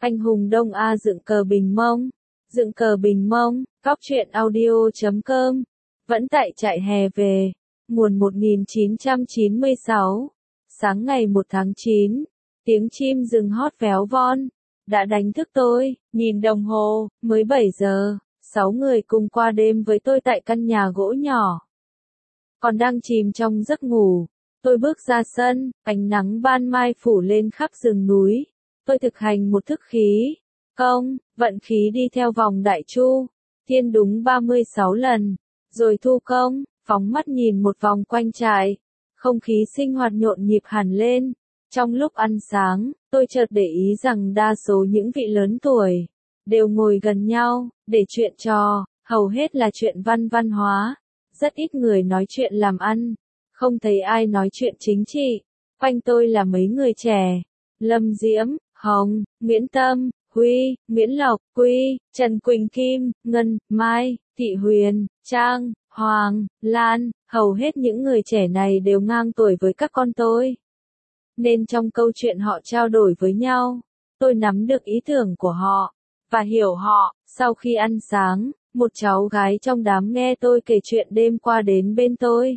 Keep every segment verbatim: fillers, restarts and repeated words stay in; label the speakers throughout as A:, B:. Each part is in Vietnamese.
A: Anh hùng Đông A dựng cờ Bình Mông. Dựng cờ Bình Mông, cóc truyện audio chấm com. Vẫn tại trại hè về. Nguồn một nghìn chín trăm chín mươi sáu. Sáng ngày một tháng chín. Tiếng chim rừng hót véo von. Đã đánh thức tôi, nhìn đồng hồ, mới bảy giờ. Sáu người cùng qua đêm với tôi tại căn nhà gỗ nhỏ. Còn đang chìm trong giấc ngủ. Tôi bước ra sân, ánh nắng ban mai phủ lên khắp rừng núi. Tôi thực hành một thức khí, công, vận khí đi theo vòng đại chu, thiên đúng ba mươi sáu lần, rồi thu công, phóng mắt nhìn một vòng quanh trại. Không khí sinh hoạt nhộn nhịp hẳn lên. Trong lúc ăn sáng, tôi chợt để ý rằng đa số những vị lớn tuổi đều ngồi gần nhau, để chuyện trò, hầu hết là chuyện văn văn hóa. Rất ít người nói chuyện làm ăn, không thấy ai nói chuyện chính trị. Quanh tôi là mấy người trẻ, Lâm Diễm, Hồng, Nguyễn Tâm, Huy, Nguyễn Lộc, Quy, Trần Quỳnh Kim, Ngân, Mai, Thị Huyền, Trang, Hoàng, Lan. Hầu hết những người trẻ này đều ngang tuổi với các con tôi. Nên trong câu chuyện họ trao đổi với nhau, tôi nắm được ý tưởng của họ, và hiểu họ. Sau khi ăn sáng, một cháu gái trong đám nghe tôi kể chuyện đêm qua đến bên tôi.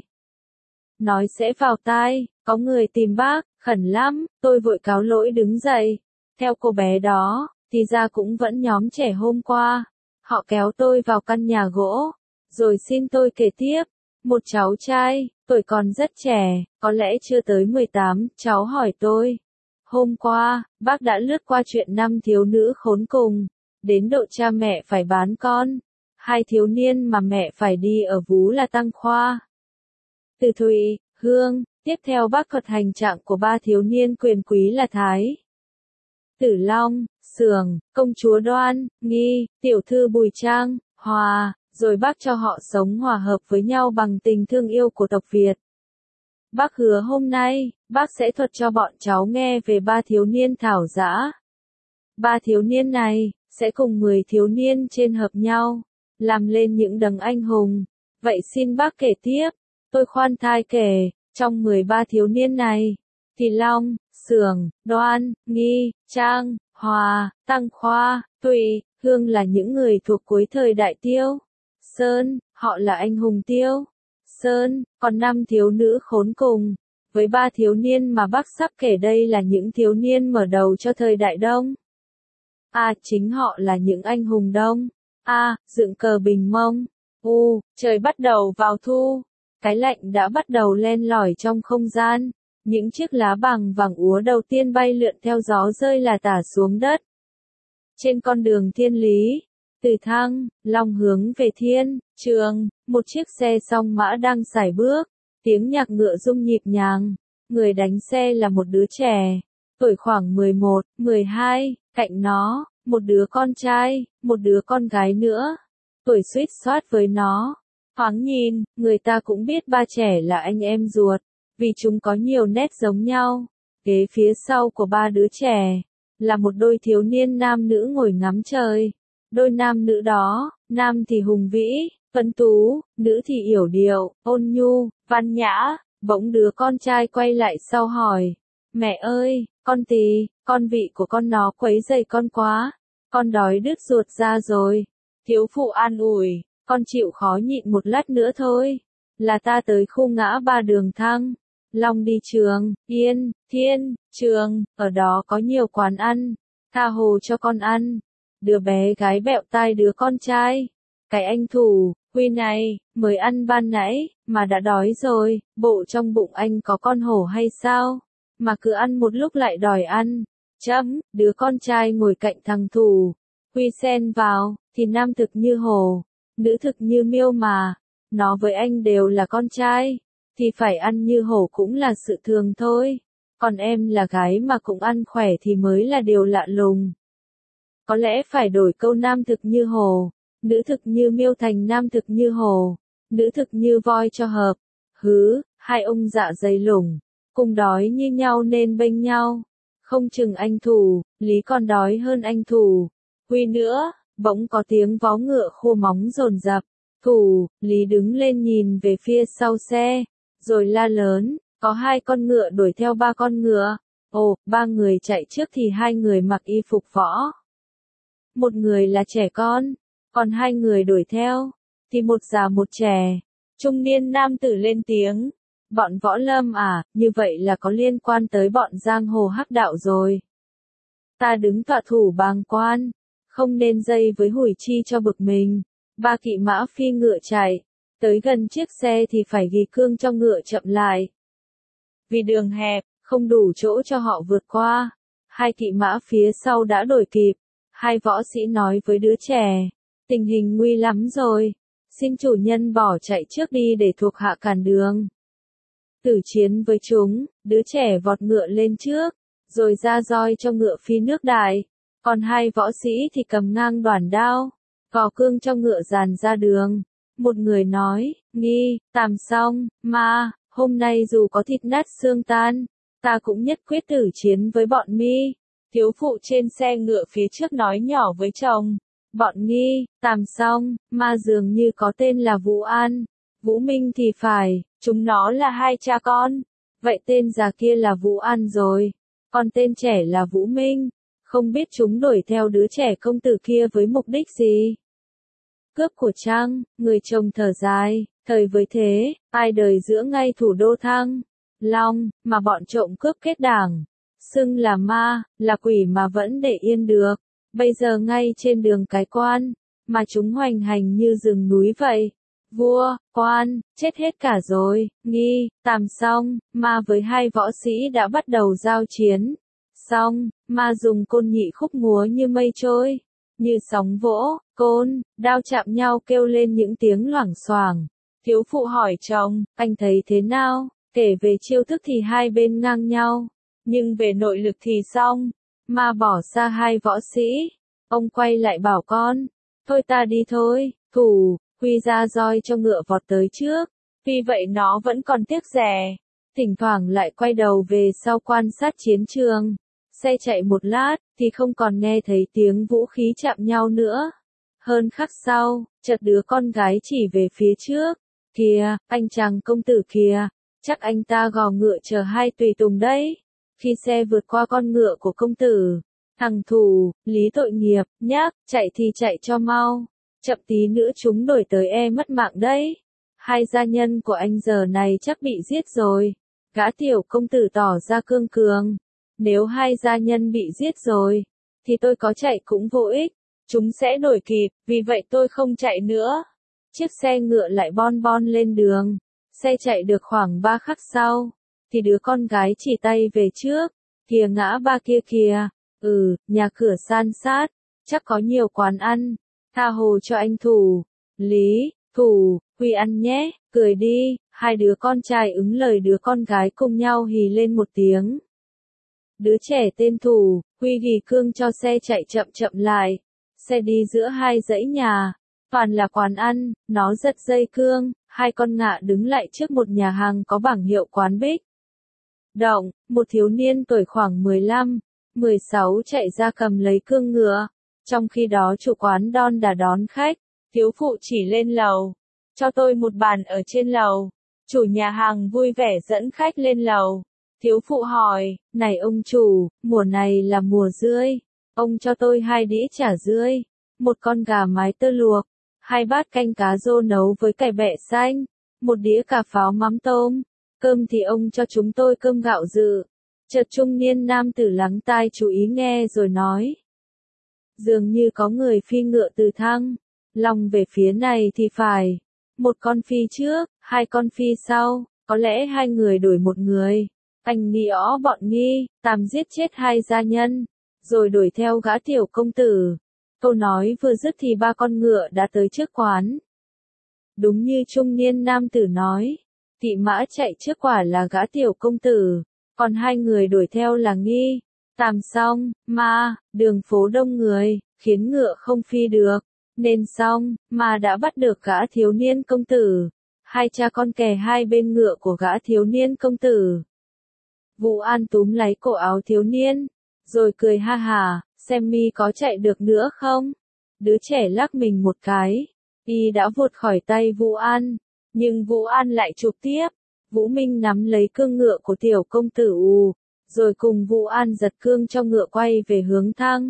A: Nói sẽ vào tai, có người tìm bác, khẩn lắm. Tôi vội cáo lỗi đứng dậy. Theo cô bé đó, thì ra cũng vẫn nhóm trẻ hôm qua. Họ kéo tôi vào căn nhà gỗ, rồi xin tôi kể tiếp. Một cháu trai, tuổi còn rất trẻ, có lẽ chưa tới mười tám, cháu hỏi tôi. Hôm qua, bác đã lướt qua chuyện năm thiếu nữ khốn cùng, đến độ cha mẹ phải bán con. Hai thiếu niên mà mẹ phải đi ở vú là Tăng Khoa, Từ Thụy, Hương. Tiếp theo bác thuật hành trạng của ba thiếu niên quyền quý là Thái Tử Long, Sường, công chúa Đoan, Nghi, tiểu thư Bùi Trang, Hòa, rồi bác cho họ sống hòa hợp với nhau bằng tình thương yêu của tộc Việt. Bác hứa hôm nay, bác sẽ thuật cho bọn cháu nghe về ba thiếu niên thảo dã. Ba thiếu niên này, sẽ cùng mười thiếu niên trên hợp nhau, làm lên những đấng anh hùng. Vậy xin bác kể tiếp. Tôi khoan thai kể, trong mười ba thiếu niên này, thì Long, Sường, Đoan, Nghi, Trang, Hòa, Tăng Khoa, Thụy, Hương là những người thuộc cuối thời đại Tiêu Sơn. Họ là anh hùng Tiêu Sơn. Còn năm thiếu nữ khốn cùng, với ba thiếu niên mà bác sắp kể đây là những thiếu niên mở đầu cho thời đại Đông. À, chính họ là những anh hùng Đông. À, dựng cờ Bình Mông. U, trời bắt đầu vào thu. Cái lạnh đã bắt đầu len lỏi trong không gian. Những chiếc lá bằng vàng úa đầu tiên bay lượn theo gió rơi là tả xuống đất. Trên con đường thiên lý, từ Thăng, Long hướng về Thiên Trường, một chiếc xe song mã đang sải bước. Tiếng nhạc ngựa rung nhịp nhàng. Người đánh xe là một đứa trẻ, tuổi khoảng mười một, mười hai, cạnh nó, một đứa con trai, một đứa con gái nữa, tuổi suýt soát với nó. Thoáng nhìn, người ta cũng biết ba trẻ là anh em ruột, vì chúng có nhiều nét giống nhau. Ghế phía sau của ba đứa trẻ, là một đôi thiếu niên nam nữ ngồi ngắm trời. Đôi nam nữ đó, nam thì hùng vĩ, tuấn tú, nữ thì yểu điệu, ôn nhu, văn nhã. Bỗng đứa con trai quay lại sau hỏi, mẹ ơi, con tí, con vị của con nó quấy rầy con quá, con đói đứt ruột ra rồi. Thiếu phụ an ủi, con chịu khó nhịn một lát nữa thôi, là ta tới khu ngã ba đường Thăng, Long đi Trường, Yên, Thiên, Trường, ở đó có nhiều quán ăn, tha hồ cho con ăn. Đứa bé gái bẹo tai đứa con trai, cái anh thủ, Huy này, mới ăn ban nãy, mà đã đói rồi, bộ trong bụng anh có con hổ hay sao, mà cứ ăn một lúc lại đòi ăn. Chấm, đứa con trai ngồi cạnh thằng thủ, Huy xen vào, thì nam thực như hổ, nữ thực như miêu mà, nó với anh đều là con trai, thì phải ăn như hổ cũng là sự thường thôi, còn em là gái mà cũng ăn khỏe thì mới là điều lạ lùng. Có lẽ phải đổi câu nam thực như hổ, nữ thực như miêu thành nam thực như hổ, nữ thực như voi cho hợp. Hứ, hai ông dạ dày lủng, cùng đói như nhau nên bênh nhau. Không chừng anh thủ, Lý còn đói hơn anh thủ. Huy nữa, bỗng có tiếng vó ngựa khô móng dồn dập. Thủ, Lý đứng lên nhìn về phía sau xe, rồi la lớn, có hai con ngựa đuổi theo ba con ngựa. Ồ, ba người chạy trước thì hai người mặc y phục võ. Một người là trẻ con, còn hai người đuổi theo, thì một già một trẻ. Trung niên nam tử lên tiếng, bọn võ lâm à, như vậy là có liên quan tới bọn giang hồ hắc đạo rồi. Ta đứng tọa thủ bàng quan, không nên dây với hủi chi cho bực mình. Ba kỵ mã phi ngựa chạy, tới gần chiếc xe thì phải ghi cương cho ngựa chậm lại. Vì đường hẹp, không đủ chỗ cho họ vượt qua. Hai kỵ mã phía sau đã đuổi kịp. Hai võ sĩ nói với đứa trẻ, tình hình nguy lắm rồi, xin chủ nhân bỏ chạy trước đi để thuộc hạ cản đường. Tử chiến với chúng, đứa trẻ vọt ngựa lên trước, rồi ra roi cho ngựa phi nước đại, còn hai võ sĩ thì cầm ngang đoản đao, cò cương cho ngựa dàn ra đường. Một người nói, Nghi, Tàm Song, Ma, hôm nay dù có thịt nát xương tan, ta cũng nhất quyết tử chiến với bọn mi. Thiếu phụ trên xe ngựa phía trước nói nhỏ với chồng, bọn Nghi, Tàm Song, Ma dường như có tên là Vũ An, Vũ Minh thì phải, chúng nó là hai cha con. Vậy tên già kia là Vũ An rồi, còn tên trẻ là Vũ Minh, không biết chúng đuổi theo đứa trẻ công tử kia với mục đích gì. Cướp của Trang, người chồng thở dài, thời với thế, ai đời giữa ngay thủ đô Thăng Long, mà bọn trộm cướp kết đảng, xưng là ma, là quỷ mà vẫn để yên được. Bây giờ ngay trên đường cái quan, mà chúng hoành hành như rừng núi vậy. Vua, quan, chết hết cả rồi. Nghi, Tàm Song, Ma với hai võ sĩ đã bắt đầu giao chiến. Xong, Ma dùng côn nhị khúc múa như mây trôi, như sóng vỗ, côn, đao chạm nhau kêu lên những tiếng loảng xoảng. Thiếu phụ hỏi chồng, anh thấy thế nào? Kể về chiêu thức thì hai bên ngang nhau, nhưng về nội lực thì xong. Ma bỏ xa hai võ sĩ, ông quay lại bảo con, thôi ta đi thôi. Thủ, Huy ra roi cho ngựa vọt tới trước, tuy vậy nó vẫn còn tiếc rẻ, thỉnh thoảng lại quay đầu về sau quan sát chiến trường. Xe chạy một lát, thì không còn nghe thấy tiếng vũ khí chạm nhau nữa. Hơn khắc sau, chợt đứa con gái chỉ về phía trước, kìa, anh chàng công tử kìa, chắc anh ta gò ngựa chờ hai tùy tùng đấy. Khi xe vượt qua con ngựa của công tử, thằng Thủ, Lý tội nghiệp, nhác, chạy thì chạy cho mau, chậm tí nữa chúng đuổi tới e mất mạng đấy. Hai gia nhân của anh giờ này chắc bị giết rồi. Gã tiểu công tử tỏ ra cương cường. Nếu hai gia nhân bị giết rồi, thì tôi có chạy cũng vô ích, chúng sẽ đuổi kịp, vì vậy tôi không chạy nữa. Chiếc xe ngựa lại bon bon lên đường, xe chạy được khoảng ba khắc sau, thì đứa con gái chỉ tay về trước, kìa ngã ba kia kìa, ừ, nhà cửa san sát, chắc có nhiều quán ăn, tha hồ cho anh Thủ, Lý, Thủ, Huy ăn nhé, cười đi. Hai đứa con trai ứng lời đứa con gái cùng nhau hì lên một tiếng. Đứa trẻ tên Thủ, Huy ghi cương cho xe chạy chậm chậm lại. Xe đi giữa hai dãy nhà, toàn là quán ăn, nó giật dây cương, hai con ngựa đứng lại trước một nhà hàng có bảng hiệu quán Bích Động, một thiếu niên tuổi khoảng mười lăm, mười sáu chạy ra cầm lấy cương ngựa. Trong khi đó chủ quán đon đả đón khách, thiếu phụ chỉ lên lầu, cho tôi một bàn ở trên lầu. Chủ nhà hàng vui vẻ dẫn khách lên lầu. Thiếu phụ hỏi, này ông chủ, mùa này là mùa dươi, ông cho tôi hai đĩa chả dươi, một con gà mái tơ luộc, hai bát canh cá rô nấu với cải bẹ xanh, một đĩa cà pháo mắm tôm, cơm thì ông cho chúng tôi cơm gạo dự. Chợt trung niên nam tử lắng tai chú ý nghe rồi nói, dường như có người phi ngựa từ Thăng Long về phía này thì phải, một con phi trước, hai con phi sau, có lẽ hai người đổi một người. Anh Nghi ó bọn Nghi, Tàm giết chết hai gia nhân, rồi đuổi theo gã tiểu công tử. Câu nói vừa dứt thì ba con ngựa đã tới trước quán. Đúng như trung niên nam tử nói, kỵ mã chạy trước quả là gã tiểu công tử, còn hai người đuổi theo là Nghi, Tàm xong, Ma, đường phố đông người, khiến ngựa không phi được, nên xong, Ma đã bắt được gã thiếu niên công tử. Hai cha con kè hai bên ngựa của gã thiếu niên công tử. Vũ An túm lấy cổ áo thiếu niên, rồi cười ha hà, xem mi có chạy được nữa không? Đứa trẻ lắc mình một cái, y đã vụt khỏi tay Vũ An, nhưng Vũ An lại chụp tiếp. Vũ Minh nắm lấy cương ngựa của tiểu công tử ù, rồi cùng Vũ An giật cương cho ngựa quay về hướng Thăng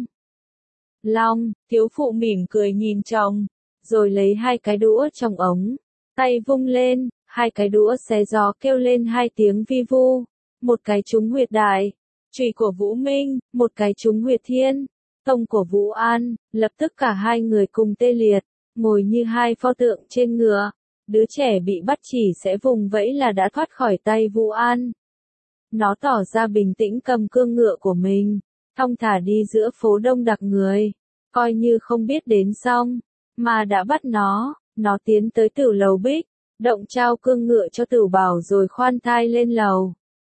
A: Long. Thiếu phụ mỉm cười nhìn chồng, rồi lấy hai cái đũa trong ống, tay vung lên, hai cái đũa xé gió kêu lên hai tiếng vi vu, một cái trúng huyệt đại trùy của Vũ Minh, một cái trúng huyệt thiên tông của Vũ An, lập tức cả hai người cùng tê liệt, ngồi như hai pho tượng trên ngựa. Đứa trẻ bị bắt chỉ sẽ vùng vẫy là đã thoát khỏi tay Vũ An. Nó tỏ ra bình tĩnh cầm cương ngựa của mình, thong thả đi giữa phố đông đặc người, coi như không biết đến xong, mà đã bắt nó. Nó tiến tới Tửu lầu bích, động trao cương ngựa cho Tửu Bảo rồi khoan thai lên lầu.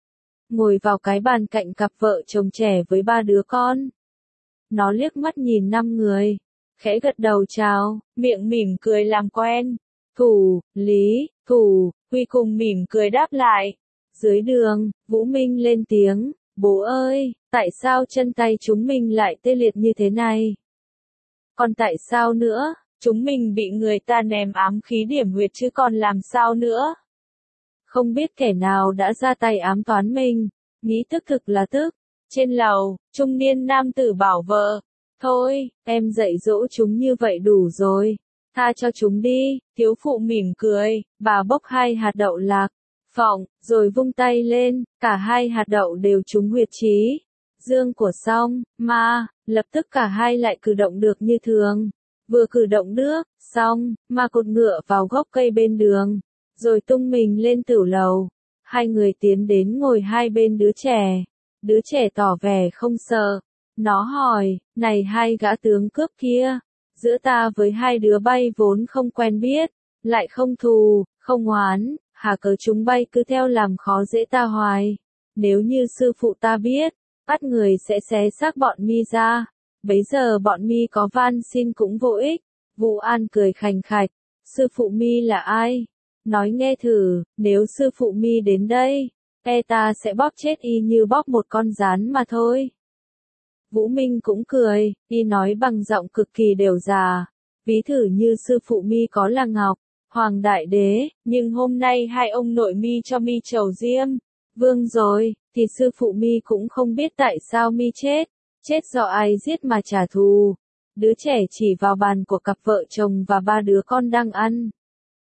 A: Ngồi vào cái bàn cạnh cặp vợ chồng trẻ với ba đứa con. Nó liếc mắt nhìn năm người, khẽ gật đầu chào, miệng mỉm cười làm quen. Thủ, Lý, Thủ, Huy cùng mỉm cười đáp lại. Dưới đường, Vũ Minh lên tiếng, bố ơi, tại sao chân tay chúng mình lại tê liệt như thế này? Còn tại sao nữa? Chúng mình bị người ta ném ám khí điểm huyệt chứ còn làm sao nữa? Không biết kẻ nào đã ra tay ám toán mình, nghĩ tức thực là tức. Trên lầu, trung niên nam tử bảo vợ, thôi, em dạy dỗ chúng như vậy đủ rồi, tha cho chúng đi. Thiếu phụ mỉm cười, bà bốc hai hạt đậu lạc, phỏng, rồi vung tay lên, cả hai hạt đậu đều trúng huyệt trí dương của Song Ma, lập tức cả hai lại cử động được như thường. Vừa cử động nước, xong, Ma cột ngựa vào gốc cây bên đường, rồi tung mình lên Tửu lầu. Hai người tiến đến ngồi hai bên đứa trẻ. Đứa trẻ tỏ vẻ không sợ. Nó hỏi, này hai gã tướng cướp kia, giữa ta với hai đứa bay vốn không quen biết, lại không thù, không oán, hà cớ chúng bay cứ theo làm khó dễ ta hoài. Nếu như sư phụ ta biết, bắt người sẽ xé xác bọn mi ra. Bấy giờ bọn mi có van xin cũng vô ích. Vũ An cười khành khạch, sư phụ mi là ai? Nói nghe thử, nếu sư phụ mi đến đây, e ta sẽ bóp chết y như bóp một con gián mà thôi. Vũ Minh cũng cười, y nói bằng giọng cực kỳ đều già, ví thử như sư phụ mi có là Ngọc, Hoàng Đại Đế, nhưng hôm nay hai ông nội mi cho mi trầu Diêm Vương rồi, thì sư phụ mi cũng không biết tại sao mi chết, chết do ai giết mà trả thù. Đứa trẻ chỉ vào bàn của cặp vợ chồng và ba đứa con đang ăn.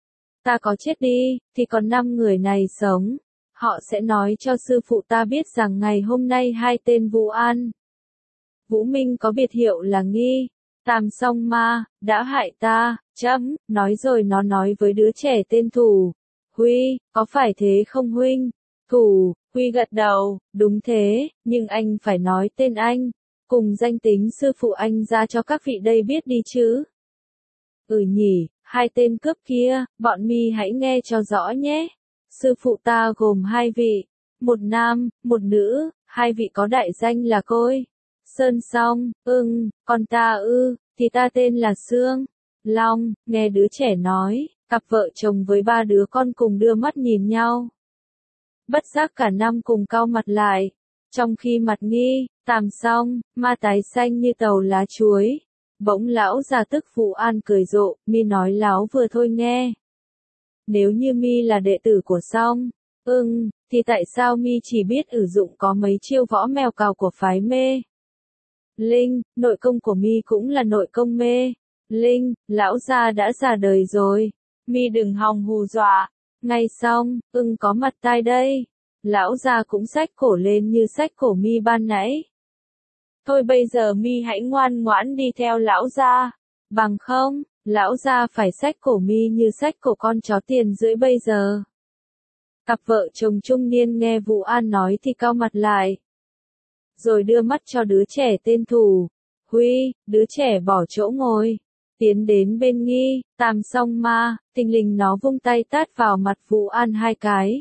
A: Ta có chết đi, thì còn năm người này sống. Họ sẽ nói cho sư phụ ta biết rằng ngày hôm nay hai tên Vũ An, Vũ Minh có biệt hiệu là Nghi, Tam Song Ma, đã hại ta, chấm, nói rồi nó nói với đứa trẻ tên Thủ. Huy, có phải thế không huynh? Thủ, Huy gật đầu, đúng thế, nhưng anh phải nói tên anh, cùng danh tính sư phụ anh ra cho các vị đây biết đi chứ. Ừ nhỉ, hai tên cướp kia, bọn mi hãy nghe cho rõ nhé. Sư phụ ta gồm hai vị, một nam, một nữ, hai vị có đại danh là Côi Sơn Song, ưng, còn ta ư, thì ta tên là Sương Long. Nghe đứa trẻ nói, cặp vợ chồng với ba đứa con cùng đưa mắt nhìn nhau. Bất giác cả năm cùng cau mặt lại, trong khi mặt Nghi, Tam Song, Ma tái xanh như tàu lá chuối. Bỗng lão già tức Vũ An cười rộ, mi nói láo vừa thôi nghe. Nếu như mi là đệ tử của Song, ưng, thì tại sao mi chỉ biết sử dụng có mấy chiêu võ mèo cào của phái Mê Linh? Nội công của mi cũng là nội công Mê Linh, lão già đã già đời rồi, mi đừng hòng hù dọa. Ngay xong, ưng có mặt tai đây. Lão già cũng xách cổ lên như xách cổ mi ban nãy. Thôi bây giờ mi hãy ngoan ngoãn đi theo lão gia, bằng không, lão gia phải xách cổ mi như xách cổ con chó tiền rưỡi bây giờ. Cặp vợ chồng trung niên nghe Vũ An nói thì cau mặt lại, rồi đưa mắt cho đứa trẻ tên Thủ. Huy, đứa trẻ bỏ chỗ ngồi, tiến đến bên Nghi, Tam Song Ma, thình lình nó vung tay tát vào mặt Vũ An hai cái.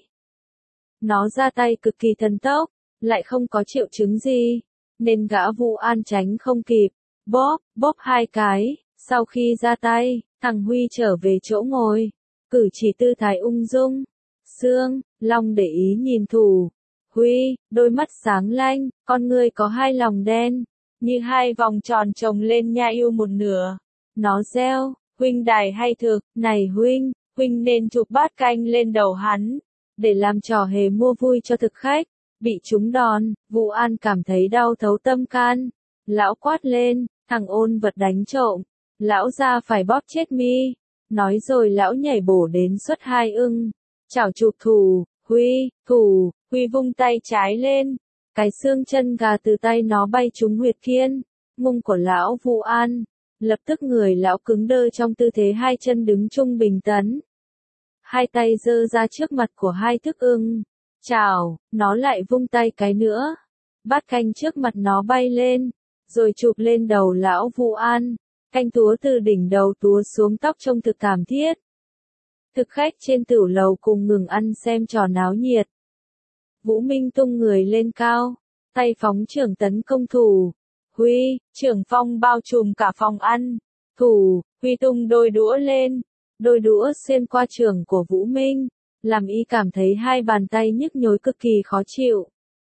A: Nó ra tay cực kỳ thần tốc, lại không có triệu chứng gì, nên gã Vũ An tránh không kịp, bóp, bóp hai cái. Sau khi ra tay, thằng Huy trở về chỗ ngồi, cử chỉ tư thái ung dung. Sương Long để ý nhìn Thủ. Huy, đôi mắt sáng lanh, con ngươi có hai lòng đen, như hai vòng tròn chồng lên nha yêu một nửa. Nó reo, huynh đài hay thực, này huynh, huynh nên chụp bát canh lên đầu hắn, để làm trò hề mua vui cho thực khách. Bị trúng đòn, Vũ An cảm thấy đau thấu tâm can. Lão quát lên, thằng ôn vật đánh trộm. Lão ra phải bóp chết mi. Nói rồi lão nhảy bổ đến xuất hai ưng. Chảo chụp Thù, Huy, Thù, Huy vung tay trái lên. Cái xương chân gà từ tay nó bay trúng huyệt thiên, mông của lão Vũ An. Lập tức người lão cứng đơ trong tư thế hai chân đứng trung bình tấn. Hai tay giơ ra trước mặt của hai thức ưng. Chào, nó lại vung tay cái nữa. Bát canh trước mặt nó bay lên, rồi chụp lên đầu lão Vũ An. Canh túa từ đỉnh đầu túa xuống tóc trông thực thảm thiết. Thực khách trên tửu lầu cùng ngừng ăn xem trò náo nhiệt. Vũ Minh tung người lên cao, tay phóng trưởng tấn công Thù. Huy, trưởng phong bao trùm cả phòng ăn. Thù, Huy tung đôi đũa lên. Đôi đũa xuyên qua trưởng của Vũ Minh, làm y cảm thấy hai bàn tay nhức nhối cực kỳ khó chịu.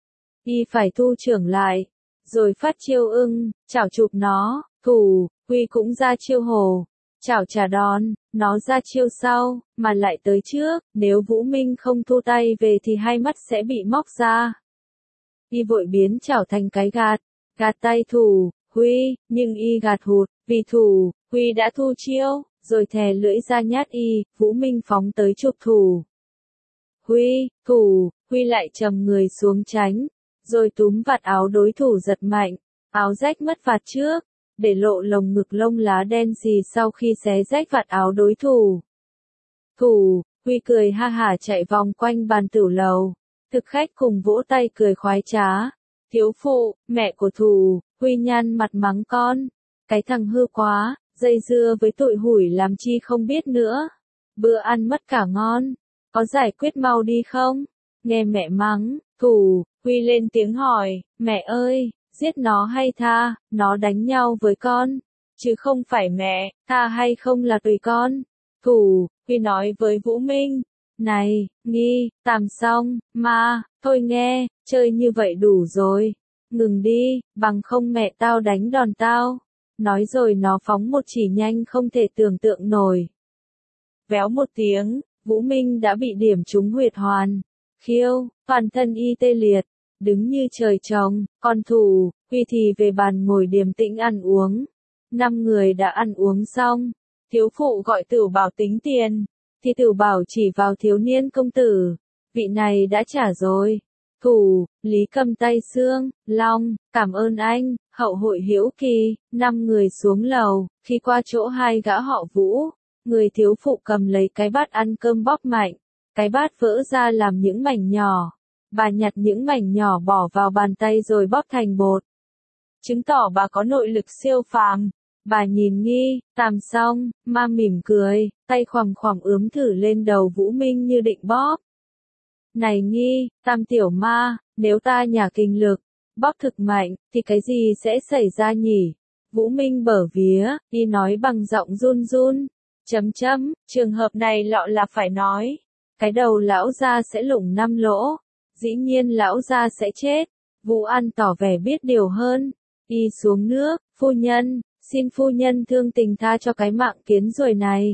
A: Y phải thu trưởng lại, rồi phát chiêu ưng, chảo chụp nó. Thù, Huy cũng ra chiêu hồ, chảo trả đòn, nó ra chiêu sau, mà lại tới trước. Nếu Vũ Minh không thu tay về thì hai mắt sẽ bị móc ra. Y vội biến chảo thành cái gạt, gạt tay Thù, Huy, nhưng y gạt hụt, vì Thù, Huy đã thu chiêu, rồi thè lưỡi ra nhát y. Vũ Minh phóng tới chụp Thù, Huy, Thù, Huy lại trầm người xuống tránh, rồi túm vạt áo đối thủ giật mạnh, áo rách mất vạt trước, để lộ lồng ngực lông lá đen xì sau khi xé rách vạt áo đối thủ. Thù, Huy cười ha hả chạy vòng quanh bàn tửu lầu, thực khách cùng vỗ tay cười khoái trá. Thiếu phụ, mẹ của Thù, Huy nhăn mặt mắng con, cái thằng hư quá, dây dưa với tụi hủi làm chi không biết nữa. Bữa ăn mất cả ngon, có giải quyết mau đi không? Nghe mẹ mắng, Thù, Huy lên tiếng hỏi, mẹ ơi, giết nó hay tha, nó đánh nhau với con, chứ không phải mẹ, tha hay không là tùy con. Thù, Huy nói với Vũ Minh, này, Nghi, tạm xong, ma, thôi nghe, chơi như vậy đủ rồi, ngừng đi, bằng không mẹ tao đánh đòn tao. Nói rồi nó phóng một chỉ nhanh không thể tưởng tượng nổi. Véo một tiếng, Vũ Minh đã bị điểm trúng huyệt hoàn. Khiêu, toàn thân y tê liệt, đứng như trời trồng. Còn Thù, Huy thì về bàn ngồi điềm tĩnh ăn uống. Năm người đã ăn uống xong. Thiếu phụ gọi Tửu Bảo tính tiền, thì Tửu Bảo chỉ vào thiếu niên công tử. Vị này đã trả rồi. Thù, Lý cầm tay Sương, Long, cảm ơn anh, hậu hội hiễu kỳ. Năm người xuống lầu, khi qua chỗ hai gã họ Vũ, người thiếu phụ cầm lấy cái bát ăn cơm bóp mạnh. Cái bát vỡ ra làm những mảnh nhỏ. Bà nhặt những mảnh nhỏ bỏ vào bàn tay rồi bóp thành bột. Chứng tỏ bà có nội lực siêu phàm. Bà nhìn Nghi, tàm xong, ma mỉm cười, tay khoằm khoằm ướm thử lên đầu Vũ Minh như định bóp. Này Nghi, tam tiểu ma, nếu ta nhả kinh lực, bóp thực mạnh, thì cái gì sẽ xảy ra nhỉ? Vũ Minh bở vía, y nói bằng giọng run run. Chấm chấm, trường hợp này lọ là phải nói. Cái đầu lão gia sẽ lủng năm lỗ. Dĩ nhiên lão gia sẽ chết. Vũ An tỏ vẻ biết điều hơn. Y xuống nước, phu nhân, xin phu nhân thương tình tha cho cái mạng kiến ruồi này.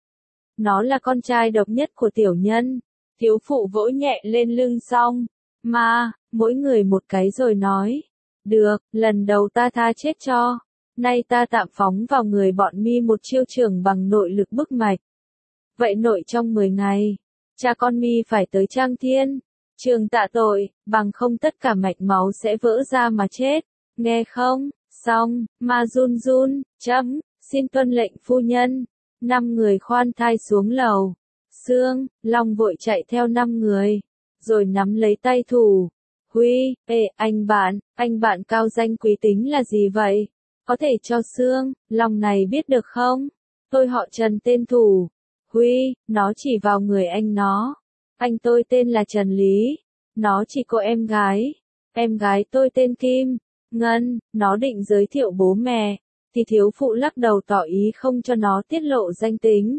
A: Nó là con trai độc nhất của tiểu nhân. Thiếu phụ vỗ nhẹ lên lưng xong. Ma, mỗi người một cái rồi nói. Được, lần đầu ta tha chết cho. Nay ta tạm phóng vào người bọn mi một chiêu trường bằng nội lực bức mạch. Vậy nội trong mười ngày, cha con mi phải tới Trang Thiên. Trường tạ tội, bằng không tất cả mạch máu sẽ vỡ ra mà chết. Nghe không? Xong, ma run run, chấm, xin tuân lệnh phu nhân. Năm người khoan thai xuống lầu. Sương, Long vội chạy theo năm người, rồi nắm lấy tay Thù. Huy, ê, anh bạn, anh bạn cao danh quý tính là gì vậy? Có thể cho Sương, Long này biết được không? Tôi họ Trần tên Thù. Huy, nó chỉ vào người anh nó. Anh tôi tên là Trần Lý. Nó chỉ có em gái. Em gái tôi tên Kim Ngân. Nó định giới thiệu bố mẹ, thì thiếu phụ lắc đầu tỏ ý không cho nó tiết lộ danh tính.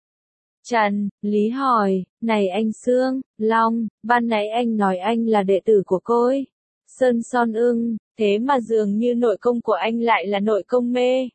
A: Trần, Lý hỏi, này anh Sương, Long, ban nãy anh nói anh là đệ tử của cô ấy. Sơn Son ưng, thế mà dường như nội công của anh lại là nội công mê.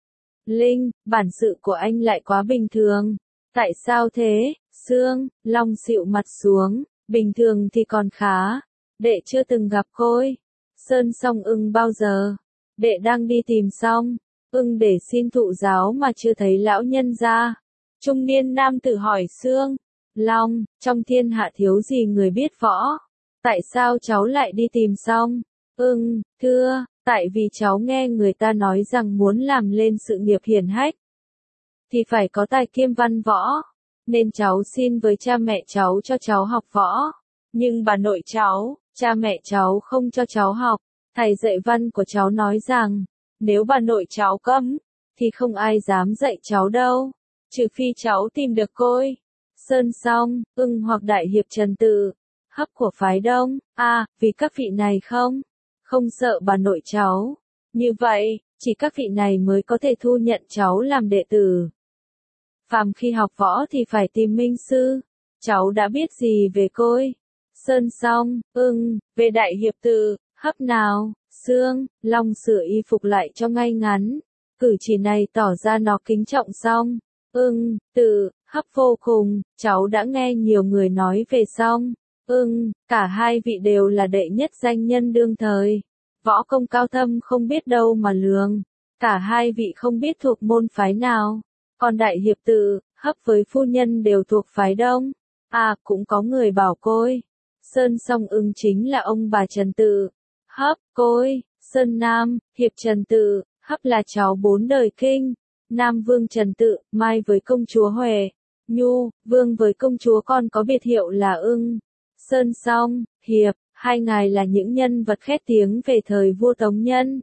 A: Linh, bản sự của anh lại quá bình thường. Tại sao thế? Sương, Long xịu mặt xuống, bình thường thì còn khá. đệ chưa từng gặp Côi. Sơn Song Ưng bao giờ? Đệ đang đi tìm Song Ưng để xin thụ giáo mà chưa thấy lão nhân ra. Trung niên nam tử hỏi Sương Long, trong thiên hạ thiếu gì người biết võ? Tại sao cháu lại đi tìm Song Ưng? Thưa, tại vì cháu nghe người ta nói rằng muốn làm lên sự nghiệp hiển hách thì phải có tài kiêm văn võ, nên cháu xin với cha mẹ cháu cho cháu học võ. Nhưng bà nội cháu, cha mẹ cháu không cho cháu học. Thầy dạy văn của cháu nói rằng, nếu bà nội cháu cấm, thì không ai dám dạy cháu đâu, trừ phi cháu tìm được Côi, Sơn Song Ưng hoặc Đại Hiệp Trần Tự, Hấp của phái Đông. À, vì các vị này không, không sợ bà nội cháu. Như vậy, chỉ các vị này mới có thể thu nhận cháu làm đệ tử. Phàm khi học võ thì phải tìm minh sư. Cháu đã biết gì về Côi, Sơn Song Ưng? Về Đại Hiệp Tự, Hấp nào? Sương Long sửa y phục lại cho ngay ngắn. Cử chỉ này tỏ ra nó kính trọng Song Ưng. Tự, Hấp vô cùng. Cháu đã nghe nhiều người nói về Song Ưng. Cả hai vị đều là đệ nhất danh nhân đương thời. Võ công cao thâm không biết đâu mà lường. Cả hai vị không biết thuộc môn phái nào. Còn Đại Hiệp Tự, Hấp với phu nhân đều thuộc phái Đông. À, cũng có người bảo Côi, Sơn Song Ưng chính là ông bà Trần Tự. Hấp, Côi, Sơn Nam, Hiệp Trần Tự, Hấp là cháu bốn đời Kinh. Nam Vương Trần Tự, Mai với công chúa Huệ, Nhu, Vương với công chúa con có biệt hiệu là Ưng. Sơn Song, Hiệp, hai ngài là những nhân vật khét tiếng về thời vua Tống Nhân.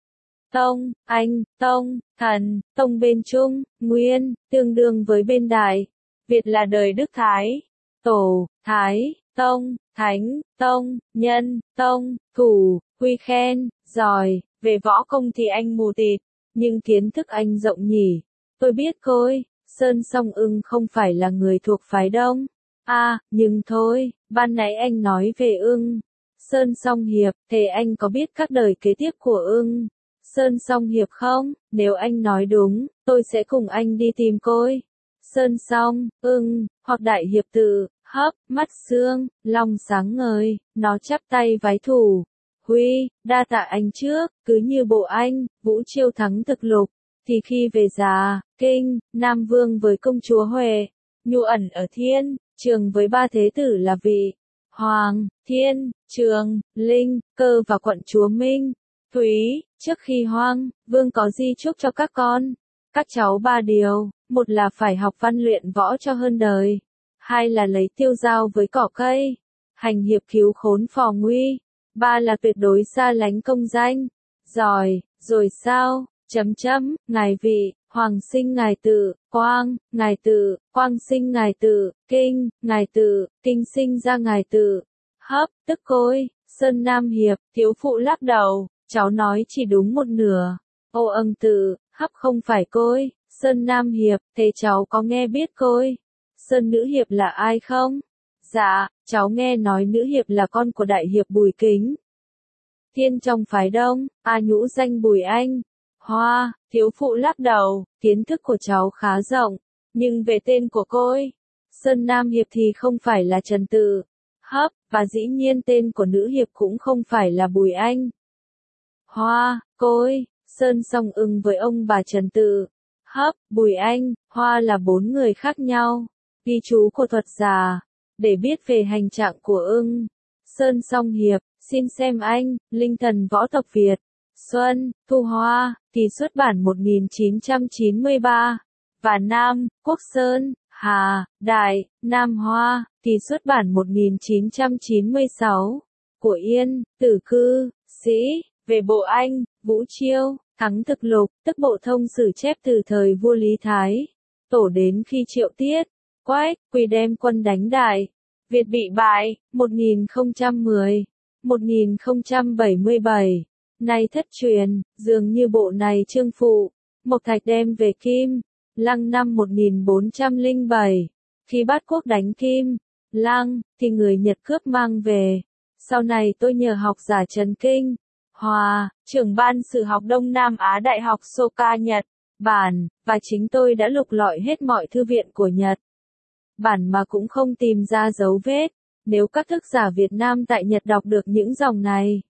A: Tông, Anh, Tông, Thần, Tông bên Trung, Nguyên, tương đương với bên Đại. Việt là đời Đức Thái, Tổ, Thái, Tông, Thánh, Tông, Nhân, Tông, Thủ, Huy khen, giỏi. Về võ công thì anh mù tịt, nhưng kiến thức anh rộng nhỉ. Tôi biết Côi, Sơn Song Ưng không phải là người thuộc phái Đông. À, nhưng thôi, ban nãy anh nói về Ưng, Sơn Song Hiệp, thế anh có biết các đời kế tiếp của Ưng, Sơn Song Hiệp không? Nếu anh nói đúng, tôi sẽ cùng anh đi tìm Côi, Sơn Song Ưng, hoặc Đại Hiệp Tự. Hấp, mắt Sương Long sáng ngời, nó chắp tay vái thủ. Huy, đa tạ anh trước, cứ như bộ anh, vũ chiêu thắng thực lục, thì khi về già, Kinh, Nam Vương với công chúa Huệ, Nhu ẩn ở Thiên, Trường với ba thế tử là Vị, Hoàng, Thiên, Trường, Linh, Cơ và quận chúa Minh, Thúy. Trước khi Hoang, Vương có di chúc cho các con, các cháu ba điều: một là phải học văn luyện võ cho hơn đời, hai là lấy tiêu dao với cỏ cây, hành hiệp cứu khốn phò nguy, ba là tuyệt đối xa lánh công danh. Giỏi, rồi sao? Chấm chấm, ngài Vị, Hoàng sinh ngài Tự, Quang, ngài Tự, Quang sinh ngài Tự, Kinh, ngài Tự, Kinh sinh ra ngài Tự. Hấp, tức Côi, Sơn Nam Hiệp. Thiếu phụ lắc đầu, cháu nói chỉ đúng một nửa. Ô âng Tự, Hấp không phải Côi, Sơn Nam Hiệp. Thế cháu có nghe biết Côi, Sơn Nữ Hiệp là ai không? Dạ, cháu nghe nói Nữ Hiệp là con của Đại Hiệp Bùi Kính Thiên trong phái Đông. A nhũ danh Bùi Anh. Hoa, thiếu phụ lắc đầu, kiến thức của cháu khá rộng, nhưng về tên của Côi, Sơn Nam Hiệp thì không phải là Trần Tự. Hấp, và dĩ nhiên tên của Nữ Hiệp cũng không phải là Bùi Anh. Hoa, Côi, Sơn Song Ưng với ông bà Trần Tự, Hấp, Bùi Anh, Hoa là bốn người khác nhau. Ghi chú của thuật giả, để biết về hành trạng của Ưng, Sơn Song Hiệp, xin xem anh, Linh Thần Võ Tộc Việt, Xuân, Thu Hoa, thì xuất bản một nghìn chín trăm chín mươi ba, và Nam, Quốc Sơn, Hà, Đại, Nam Hoa, thì xuất bản một nghìn chín trăm chín mươi sáu, của Yên, Tử Cư, Sĩ, về bộ Anh, Vũ Chiêu, Thắng Thực Lục, tức bộ thông sử chép từ thời vua Lý Thái, Tổ đến khi Triệu Tiết, Quách, Quỳ đem quân đánh Đại Việt bị bại, một nghìn không trăm mười, một nghìn không trăm bảy mươi bảy, nay thất truyền, dường như bộ này Trương Phụ, Mộc Thạch đem về Kim Lăng năm một nghìn bốn trăm lẻ bảy, khi Bát Quốc đánh Kim Lăng, thì người Nhật cướp mang về. Sau này tôi nhờ học giả Trần Kinh Hòa, trưởng ban sử học Đông Nam Á Đại học Soka Nhật Bản, và chính tôi đã lục lọi hết mọi thư viện của Nhật Bản mà cũng không tìm ra dấu vết Nếu các thức giả Việt Nam tại Nhật đọc được những dòng này,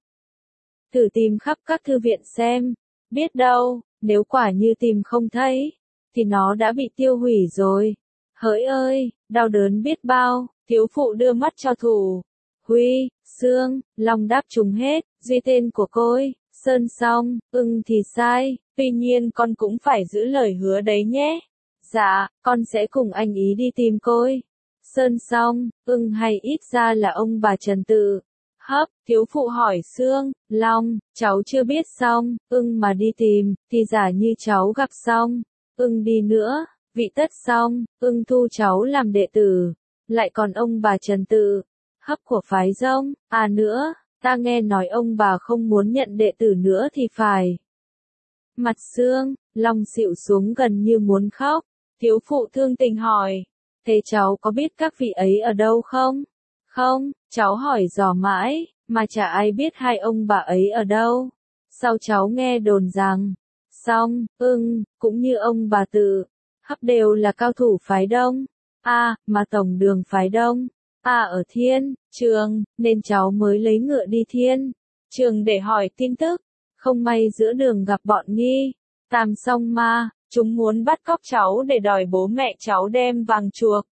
A: thử tìm khắp các thư viện xem, biết đâu, nếu quả như tìm không thấy, thì nó đã bị tiêu hủy rồi. Hỡi ơi, đau đớn biết bao, thiếu phụ đưa mắt cho thủ. Huy, Sương, Long đáp chúng hết, duy tên của côi, Sơn xong, ưng thì sai, tuy nhiên con cũng phải giữ lời hứa đấy nhé. Dạ, con sẽ cùng anh ý đi tìm côi. Sơn xong, ưng hay ít ra là ông bà Trần Tự. Hấp, thiếu phụ hỏi Sương, Long, cháu chưa biết xong, ưng mà đi tìm, thì giả như cháu gặp xong, ưng đi nữa, vị tất xong, ưng thu cháu làm đệ tử, lại còn ông bà Trần Tự, hấp của phái Dông, à nữa, ta nghe nói ông bà không muốn nhận đệ tử nữa thì phải. Mặt Sương, Long xịu xuống gần như muốn khóc, thiếu phụ thương tình hỏi, thế cháu có biết các vị ấy ở đâu không? Không, cháu hỏi dò mãi, mà chả ai biết hai ông bà ấy ở đâu. Sau cháu nghe đồn rằng, Song, ưng, cũng như ông bà Tự, hấp đều là cao thủ phái Đông. À, mà tổng đường phái Đông, à ở Thiên, Trường, nên cháu mới lấy ngựa đi Thiên, Trường để hỏi tin tức. Không may giữa đường gặp bọn Nghi, Tam Song Ma, chúng muốn bắt cóc cháu để đòi bố mẹ cháu đem vàng chuộc.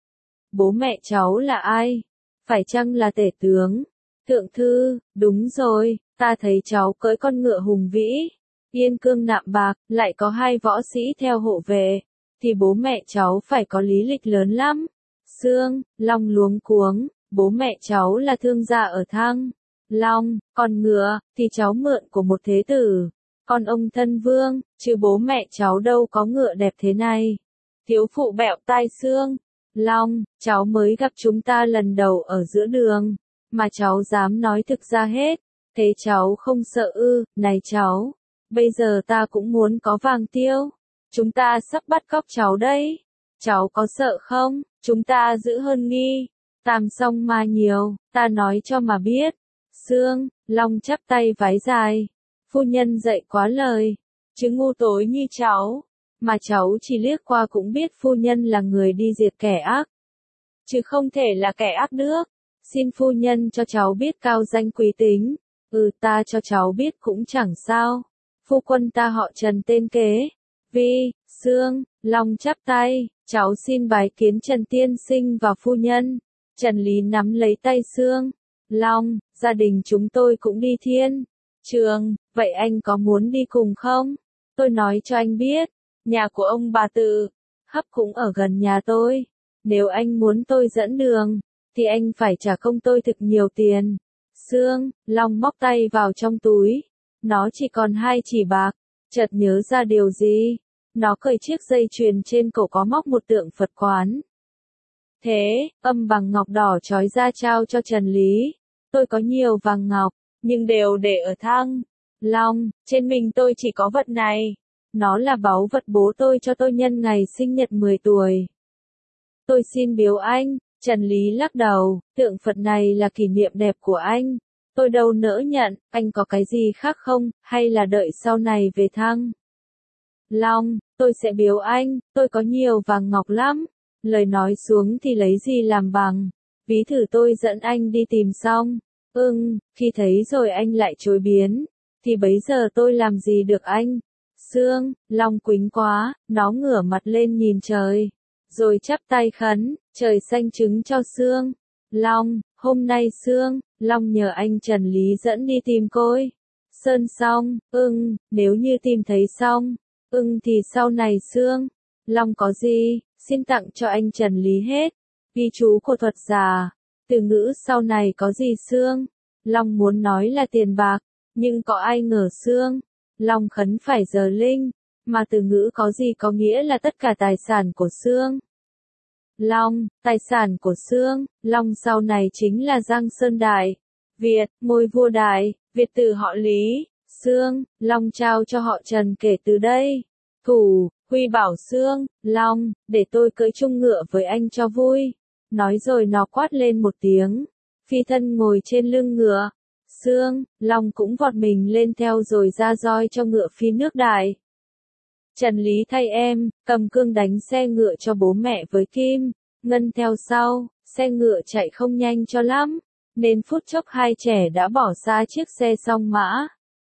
A: Bố mẹ cháu là ai? Phải chăng là tể tướng? Thượng thư, đúng rồi, ta thấy cháu cưỡi con ngựa hùng vĩ, yên cương nạm bạc, lại có hai võ sĩ theo hộ vệ, thì bố mẹ cháu phải có lý lịch lớn lắm. Sương, Long luống cuống, bố mẹ cháu là thương gia ở Thăng. Long, còn ngựa, thì cháu mượn của một thế tử, còn ông thân vương, chứ bố mẹ cháu đâu có ngựa đẹp thế này. Thiếu phụ bẹo tai Sương, Long, cháu mới gặp chúng ta lần đầu ở giữa đường, mà cháu dám nói thực ra hết, thế cháu không sợ ư? Này cháu, bây giờ ta cũng muốn có vàng tiêu, chúng ta sắp bắt cóc cháu đây, cháu có sợ không? Chúng ta giữ hơn Nghi, Tam Song Ma nhiều, ta nói cho mà biết. Sương, Long chắp tay vái dài, phu nhân dạy quá lời, chứ ngu tối như cháu, mà cháu chỉ liếc qua cũng biết phu nhân là người đi diệt kẻ ác, chứ không thể là kẻ ác nước. Xin phu nhân cho cháu biết cao danh quý tính. Ừ, ta cho cháu biết cũng chẳng sao. Phu quân ta họ Trần tên kế. Vi, Sương, Long chắp tay, cháu xin bái kiến Trần tiên sinh và phu nhân. Trần Lý nắm lấy tay Sương, Long, gia đình chúng tôi cũng đi Thiên, Trường, vậy anh có muốn đi cùng không? Tôi nói cho anh biết, nhà của ông bà Tự, hấp cũng ở gần nhà tôi. Nếu anh muốn tôi dẫn đường, thì anh phải trả công tôi thực nhiều tiền. Sương, Long móc tay vào trong túi, nó chỉ còn hai chỉ bạc, chợt nhớ ra điều gì. Nó cởi chiếc dây chuyền trên cổ có móc một tượng Phật quán. Thế, âm bằng ngọc đỏ trói ra trao cho Trần Lý. Tôi có nhiều vàng ngọc, nhưng đều để ở Thăng. Long, trên mình tôi chỉ có vật này. Nó là báu vật bố tôi cho tôi nhân ngày sinh nhật mười tuổi. Tôi xin biếu anh. Trần Lý lắc đầu, tượng Phật này là kỷ niệm đẹp của anh. Tôi đâu nỡ nhận, anh có cái gì khác không, hay là đợi sau này về Thăng? Long, tôi sẽ biếu anh, tôi có nhiều vàng ngọc lắm. Lời nói xuống thì lấy gì làm bằng. Ví thử tôi dẫn anh đi tìm xong. Ưng, khi thấy rồi anh lại chối biến. Thì bấy giờ tôi làm gì được anh? Sương, Long quính quá, nó ngửa mặt lên nhìn trời. Rồi chắp tay khấn, trời xanh chứng cho Sương. Long, hôm nay Sương, Long nhờ anh Trần Lý dẫn đi tìm côi. Sơn xong, ưng, nếu như tìm thấy xong, ưng thì sau này Sương. Long có gì, xin tặng cho anh Trần Lý hết. Ghi chú của thuật giả, từ ngữ sau này có gì Sương. Long muốn nói là tiền bạc, nhưng có ai ngờ Sương. Long khấn phải giờ linh, mà từ ngữ có gì có nghĩa là tất cả tài sản của Sương. Long, tài sản của Sương, Long sau này chính là Giang Sơn Đại, Việt, ngôi vua Đại, Việt từ họ Lý, Sương, Long trao cho họ Trần kể từ đây. Thủ, Huy bảo Sương, Long, để tôi cưỡi chung ngựa với anh cho vui. Nói rồi nó quát lên một tiếng. Phi thân ngồi trên lưng ngựa. Sương, Long cũng vọt mình lên theo rồi ra roi cho ngựa phi nước đại. Trần Lý thay em, cầm cương đánh xe ngựa cho bố mẹ với Kim, Ngân theo sau. xe ngựa chạy không nhanh cho lắm, nên phút chốc hai trẻ đã bỏ xa chiếc xe song mã.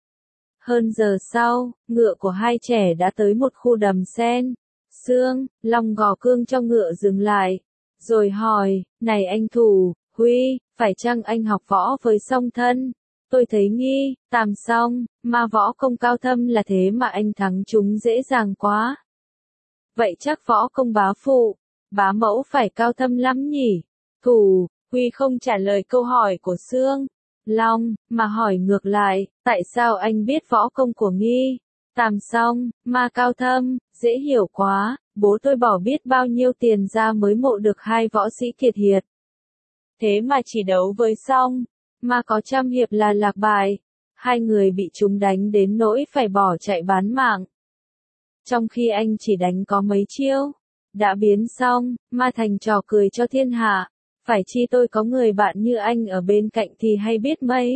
A: Hơn giờ sau, ngựa của hai trẻ đã tới một khu đầm sen. Sương, Long gò cương cho ngựa dừng lại, rồi hỏi, này anh Thủ, Huy, phải chăng anh học võ với song thân? Tôi thấy nghi, Tam Song, mà võ công cao thâm là thế mà anh thắng chúng dễ dàng quá. Vậy chắc võ công bá phụ, bá mẫu phải cao thâm lắm nhỉ? Thủ, Huy không trả lời câu hỏi của Sương, Long, mà hỏi ngược lại, tại sao anh biết võ công của nghi? Tam Song, mà cao thâm, dễ hiểu quá, bố tôi bỏ biết bao nhiêu tiền ra mới mộ được hai võ sĩ kiệt hiệt. Thế mà chỉ đấu với Song, mà có trăm hiệp là lạc bại, hai người bị chúng đánh đến nỗi phải bỏ chạy bán mạng. Trong khi anh chỉ đánh có mấy chiêu, đã biến Song, mà thành trò cười cho thiên hạ, phải chi tôi có người bạn như anh ở bên cạnh thì hay biết mấy.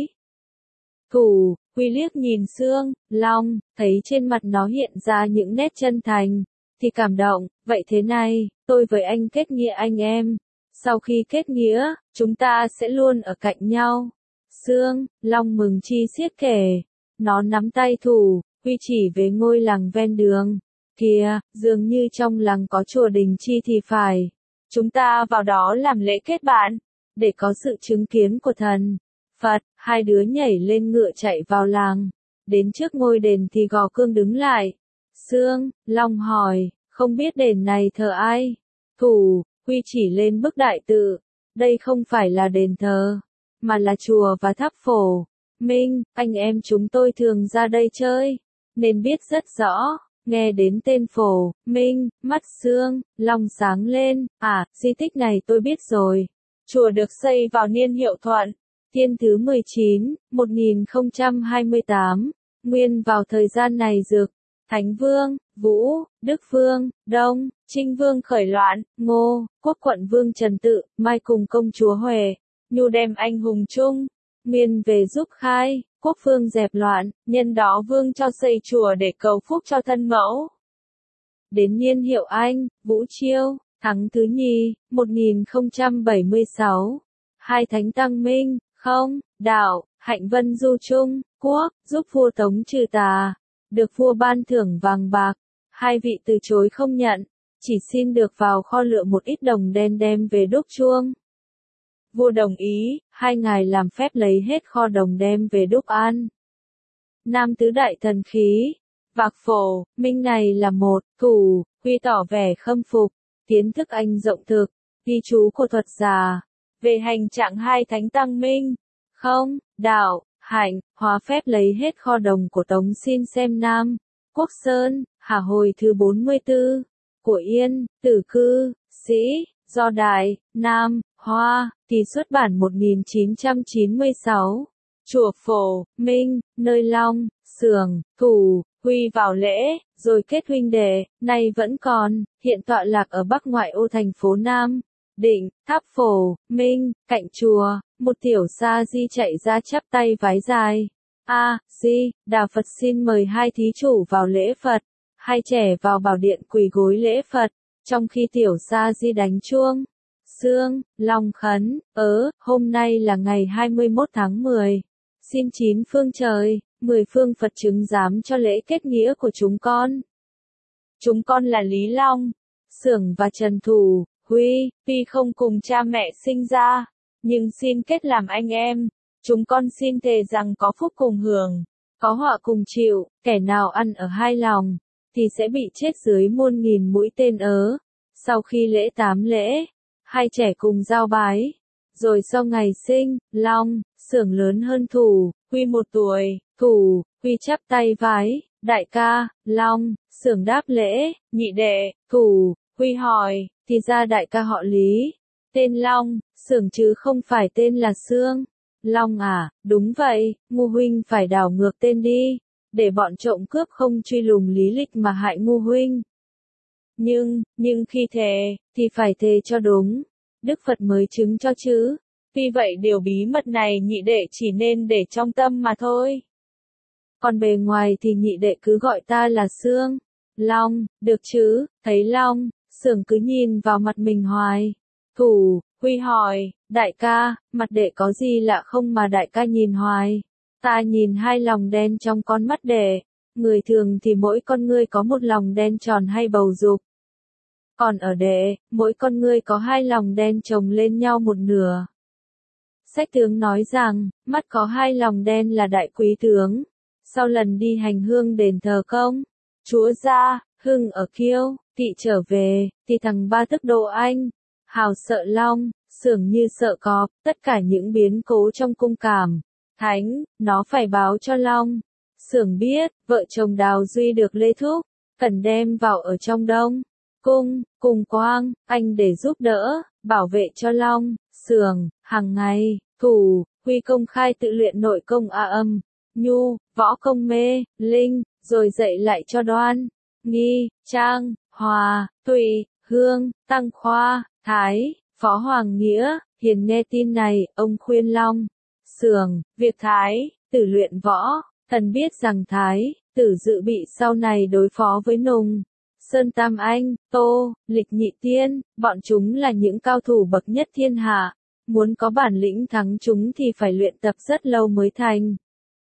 A: Thủ, Huy liếc nhìn Sương, Long, thấy trên mặt nó hiện ra những nét chân thành, thì cảm động, vậy thế này, tôi với anh kết nghĩa anh em. Sau khi kết nghĩa, chúng ta sẽ luôn ở cạnh nhau. Sương, Long mừng chi xiết kể. Nó nắm tay Thủ, Huy chỉ về ngôi làng ven đường. Kìa, dường như trong làng có chùa đình chi thì phải. Chúng ta vào đó làm lễ kết bạn, để có sự chứng kiến của thần Phật. Hai đứa nhảy lên ngựa chạy vào làng. Đến trước ngôi đền thì gò cương đứng lại. Sương, Long hỏi, không biết đền này thờ ai? Thủ, Huy chỉ lên bức đại tự. Đây không phải là đền thờ, mà là chùa và tháp Phổ Minh. Anh em chúng tôi thường ra đây chơi, nên biết rất rõ. Nghe đến tên Phổ Minh, mắt Sương, Long sáng lên. À, di tích này tôi biết rồi. Chùa được xây vào niên Hiệu Thuận, Thiên thứ mười chín, một nghìn không trăm hai mươi tám. Nguyên vào thời gian này Dực, Thánh Vương, Vũ, Đức Vương, Đông, Trinh Vương khởi loạn, Ngô, Quốc quận Vương Trần Tự, Mai cùng công chúa Huệ, Nhu đem anh hùng chung, Nguyên về giúp khai, Quốc Vương dẹp loạn, nhân đó Vương cho xây chùa để cầu phúc cho thân mẫu. Đến niên Hiệu Anh, Vũ Chiêu, tháng thứ nhì, một nghìn không trăm bảy mươi sáu. Hai thánh tăng minh, không, đạo, hạnh vân du chung, quốc, giúp vua tống trừ tà. Được vua ban thưởng vàng bạc. Hai vị từ chối không nhận, chỉ xin được vào kho lựa một ít đồng đen đem về đúc chuông. Vua đồng ý, hai ngài làm phép lấy hết kho đồng đem về đúc an. Nam tứ đại thần khí, Vạc Phổ Minh này là một. Thủ, Huy tỏ vẻ khâm phục, kiến thức anh rộng thực, ghi chú của thuật giả, về hành trạng hai thánh tăng minh, không, đạo, hạnh, hóa phép lấy hết kho đồng của Tống xin xem Nam, Quốc Sơn, Hà hồi thứ bốn mươi tư, của Yên, Tử Cư, Sĩ, do Đại, Nam, Hoa, thì xuất bản một nghìn chín trăm chín mươi sáu. Chùa Phổ Minh, nơi Long, Xưởng, Thủ, Huy vào lễ, rồi kết huynh đệ, nay vẫn còn, hiện tọa lạc ở bắc ngoại ô thành phố Nam Định. Tháp Phổ Minh, cạnh chùa, một tiểu sa di chạy ra chắp tay vái dài. A, Di, Đà Phật xin mời hai thí chủ vào lễ Phật. Hai trẻ vào bảo điện quỳ gối lễ Phật, trong khi tiểu sa di đánh chuông. Sương, Long khấn, ớ, hôm nay là ngày hai mươi mốt tháng mười. Xin chín phương trời, mười phương Phật chứng giám cho lễ kết nghĩa của chúng con. Chúng con là Lý Long, Xưởng và Trần Thủ, Huy, tuy không cùng cha mẹ sinh ra, nhưng xin kết làm anh em. Chúng con xin thề rằng có phúc cùng hưởng, có họa cùng chịu, kẻ nào ăn ở hai lòng, thì sẽ bị chết dưới muôn nghìn mũi tên ớ. Sau khi lễ tám lễ, hai trẻ cùng giao bái. Rồi sau ngày sinh, Long, Xưởng lớn hơn Thủ, Huy một tuổi. Thủ, Huy chắp tay vái, đại ca, Long, Xưởng đáp lễ, nhị đệ. Thủ, Huy hỏi, thì ra đại ca họ Lý, tên Long, Xưởng chứ không phải tên là Sương. Long à, đúng vậy, Ngu huynh phải đảo ngược tên đi, để bọn trộm cướp không truy lùng lý lịch mà hại Ngu huynh. Nhưng, nhưng khi thề, thì phải thề cho đúng, Đức Phật mới chứng cho chứ. Tuy vậy điều bí mật này nhị đệ chỉ nên để trong tâm mà thôi. Còn bề ngoài thì nhị đệ cứ gọi ta là Sương, Long, được chứ? Thấy Long, Xưởng cứ nhìn vào mặt mình hoài. Thủ, Huy hỏi, đại ca, mặt đệ có gì lạ không mà đại ca nhìn hoài? Ta nhìn hai lòng đen trong con mắt đệ, người thường thì mỗi con ngươi có một lòng đen tròn hay bầu dục. Còn ở đệ, mỗi con ngươi có hai lòng đen chồng lên nhau một nửa. Sách tướng nói rằng, mắt có hai lòng đen là đại quý tướng. Sau lần đi hành hương đền thờ công, chúa ra, hưng ở Kiêu, Tị trở về, thì thằng ba tức độ anh, Hào sợ long, Xưởng như sợ cọp, tất cả những biến cố trong cung cảm. Thánh, nó phải báo cho Long. Xưởng biết, vợ chồng Đào Duy được Lê Thúc, cần đem vào ở trong Đông Cung, cùng Quang, anh để giúp đỡ, bảo vệ cho Long. Xưởng, hàng ngày, Thủ, Huy công khai tự luyện nội công A Âm, Nhu, võ công Mê, Linh, rồi dạy lại cho Đoan, Nghi, Trang, Hòa, Tùy, Hương, Tăng Khoa, Thái, Phó Hoàng Nghĩa. Hiền nghe tin này, ông khuyên Long. Xưởng, việc Thái, Tử luyện võ, thần biết rằng Thái, Tử dự bị sau này đối phó với Nùng, Sơn Tam Anh, Tô, Lịch Nhị Tiên, bọn chúng là những cao thủ bậc nhất thiên hạ. Muốn có bản lĩnh thắng chúng thì phải luyện tập rất lâu mới thành.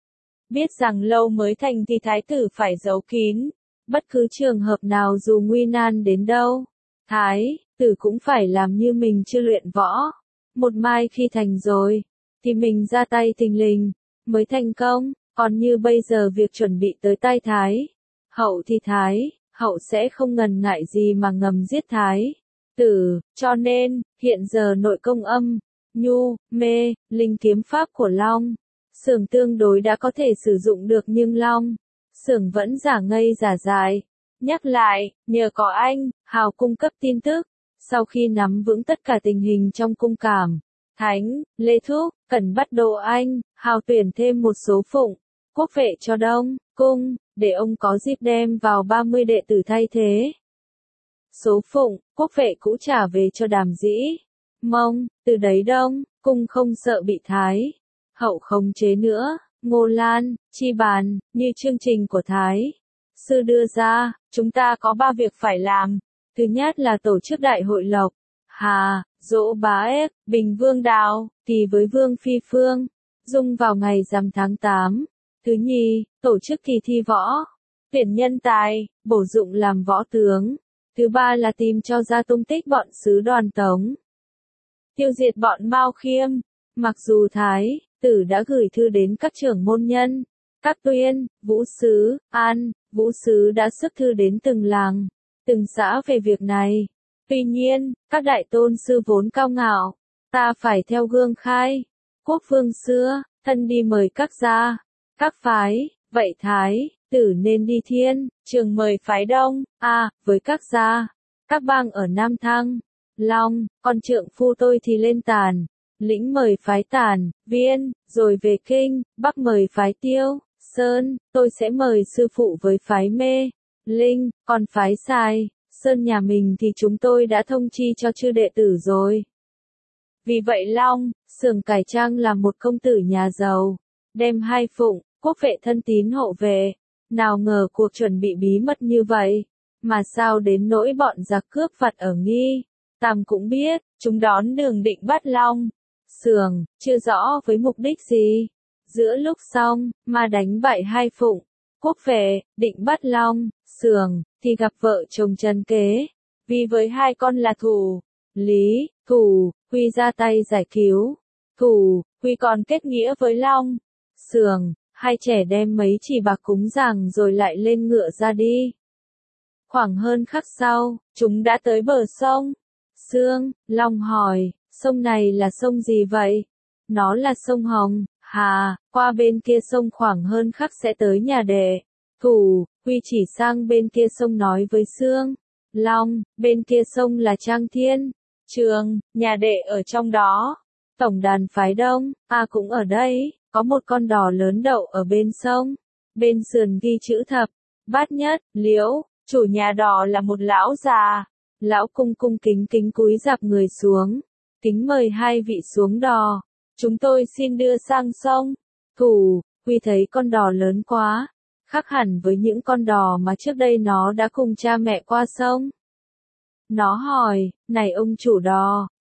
A: Biết rằng lâu mới thành thì Thái tử phải giấu kín. Bất cứ trường hợp nào dù nguy nan đến đâu, Thái tử cũng phải làm như mình chưa luyện võ. Một mai khi thành rồi, thì mình ra tay thình lình, mới thành công. Còn như bây giờ việc chuẩn bị tới tay Thái hậu thì Thái hậu sẽ không ngần ngại gì mà ngầm giết Thái tử. Cho nên, hiện giờ nội công Âm, Nhu, Mê, Linh kiếm pháp của Long Xưởng tương đối đã có thể sử dụng được, nhưng Long Xưởng vẫn giả ngây giả dại. Nhắc lại, nhờ có anh, Hào cung cấp tin tức. Sau khi nắm vững tất cả tình hình trong cung cảm, Thánh, Lê Thúc, cần bắt độ anh, Hào tuyển thêm một số phụng, quốc vệ cho Đông Cung, để ông có dịp đem vào ba mươi đệ tử thay thế. Số phụng, quốc vệ cũ trả về cho Đàm Dĩ Mông, từ đấy Đông Cung không sợ bị Thái hậu khống chế nữa. Ngô Lan, Chi Bàn, như chương trình của Thái sư đưa ra, chúng ta có ba việc phải làm. Thứ nhất là tổ chức đại hội lộc, Hà, Dỗ Bá Ếch, Bình Vương Đào, thì với Vương Phi Phương, Dung vào ngày rằm tháng tám. Thứ nhì, tổ chức kỳ thi võ, tuyển nhân tài, bổ dụng làm võ tướng. Thứ ba là tìm cho ra tung tích bọn sứ Đoàn Tống, tiêu diệt bọn Mao Khiêm. Mặc dù Thái tử đã gửi thư đến các trưởng môn nhân, các Tuyên, Vũ Sứ, An, Vũ Sứ đã xuất thư đến từng làng, từng xã về việc này. Tuy nhiên, các đại tôn sư vốn cao ngạo, ta phải theo gương khai quốc vương xưa, thân đi mời các gia, các phái, vậy Thái tử nên đi Thiên Trường mời phái Đông, a à, với các gia, các bang ở Nam Thăng, Long, con trượng phu tôi thì lên Tàn, Lĩnh mời phái Tàn, Viên, rồi về Kinh, Bắc mời phái Tiêu, Sơn, tôi sẽ mời sư phụ với phái Mê, Linh, còn phái Sai, Sơn nhà mình thì chúng tôi đã thông chi cho chư đệ tử rồi. Vì vậy Long Xưởng cải trang làm một công tử nhà giàu, đem hai phụng, quốc vệ thân tín hộ về. Nào ngờ cuộc chuẩn bị bí mật như vậy, mà sao đến nỗi bọn giặc cướp vặt ở Nghi Tam cũng biết. Chúng đón đường định bắt Long Xưởng, chưa rõ với mục đích gì. Giữa lúc xong, mà đánh bại hai phụng, quốc vệ, định bắt Long Xưởng, thì gặp vợ chồng Trần Kế. Vì với hai con là Thủ, Lý, Thủ, Huy ra tay giải cứu. Thủ, Huy còn kết nghĩa với Long Xưởng. Hai trẻ đem mấy chỉ bạc cúng giàng rồi lại lên ngựa ra đi. Khoảng hơn khắc sau, chúng đã tới bờ sông Sương. Long hỏi, sông này là sông gì vậy? Nó là sông Hồng, Hà, qua bên kia sông khoảng hơn khắc sẽ tới nhà đệ. Thủ, Huy chỉ sang bên kia sông nói với Sương. Long, bên kia sông là Trang Thiên Trường, nhà đệ ở trong đó. Tổng đàn phái Đông, a à cũng ở đây. Có một con đò lớn đậu ở bên sông, bên sườn ghi chữ thập, bát nhất, liễu, chủ nhà đò là một lão già. Lão cung cung kính kính cúi rạp người xuống, kính mời hai vị xuống đò, chúng tôi xin đưa sang sông. Thủ, Huy thấy con đò lớn quá, khác hẳn với những con đò mà trước đây nó đã cùng cha mẹ qua sông. Nó hỏi, này ông chủ đò,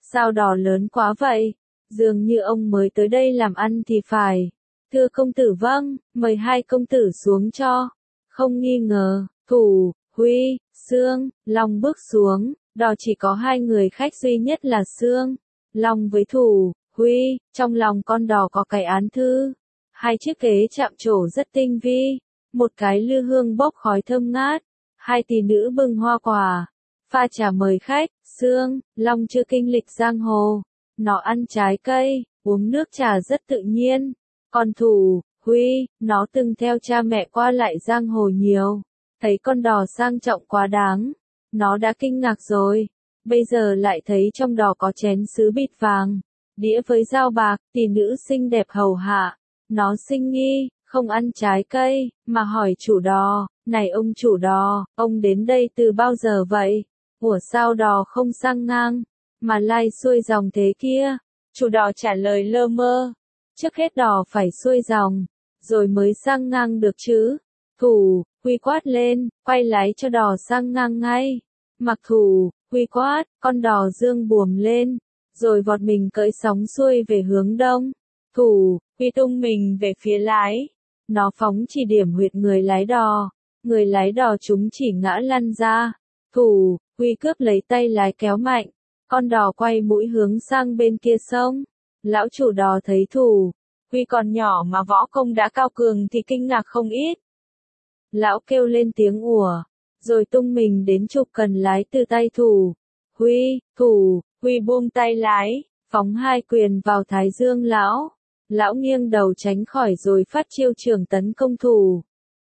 A: Sao đò lớn quá vậy? Dường như ông mới tới đây làm ăn thì phải. Thưa công tử vâng, mời hai công tử xuống cho. Không nghi ngờ, Thủ, Huy, Sương, Long bước xuống, đò chỉ có hai người khách duy nhất là Sương, Long với Thủ, Huy, trong lòng con đò có cái án thư. Hai chiếc ghế chạm trổ rất tinh vi, một cái lư hương bốc khói thơm ngát, hai tỷ nữ bưng hoa quả, pha trà mời khách. Sương, Long chưa kinh lịch giang hồ, nó ăn trái cây, uống nước trà rất tự nhiên. Còn Thủ, Huy, nó từng theo cha mẹ qua lại giang hồ nhiều, thấy con đò sang trọng quá đáng, nó đã kinh ngạc rồi. Bây giờ lại thấy trong đò có chén sứ bịt vàng, đĩa với dao bạc, tỷ nữ xinh đẹp hầu hạ. Nó sinh nghi, không ăn trái cây, mà hỏi chủ đò, này ông chủ đò, ông đến đây từ bao giờ vậy? Ủa sao đò không sang ngang, mà lai xuôi dòng thế kia? Chủ đò trả lời lơ mơ, trước hết đò phải xuôi dòng, rồi mới sang ngang được chứ. Thủ, Huy quát lên, quay lái cho đò sang ngang ngay. Mặc Thủ, Huy quát, con đò dương buồm lên, rồi vọt mình cưỡi sóng xuôi về hướng đông. Thủ, Huy tung mình về phía lái. Nó phóng chỉ điểm huyệt người lái đò, người lái đò chúng chỉ ngã lăn ra. Thủ, Huy cướp lấy tay lái kéo mạnh, con đò quay mũi hướng sang bên kia sông. Lão chủ đò thấy Thủ, Huy còn nhỏ mà võ công đã cao cường thì kinh ngạc không ít. Lão kêu lên tiếng ủa, rồi tung mình đến chụp cần lái từ tay Thủ. Huy, Thủ, Huy buông tay lái, phóng hai quyền vào thái dương lão. Lão nghiêng đầu tránh khỏi rồi phát chiêu trường tấn công Thủ.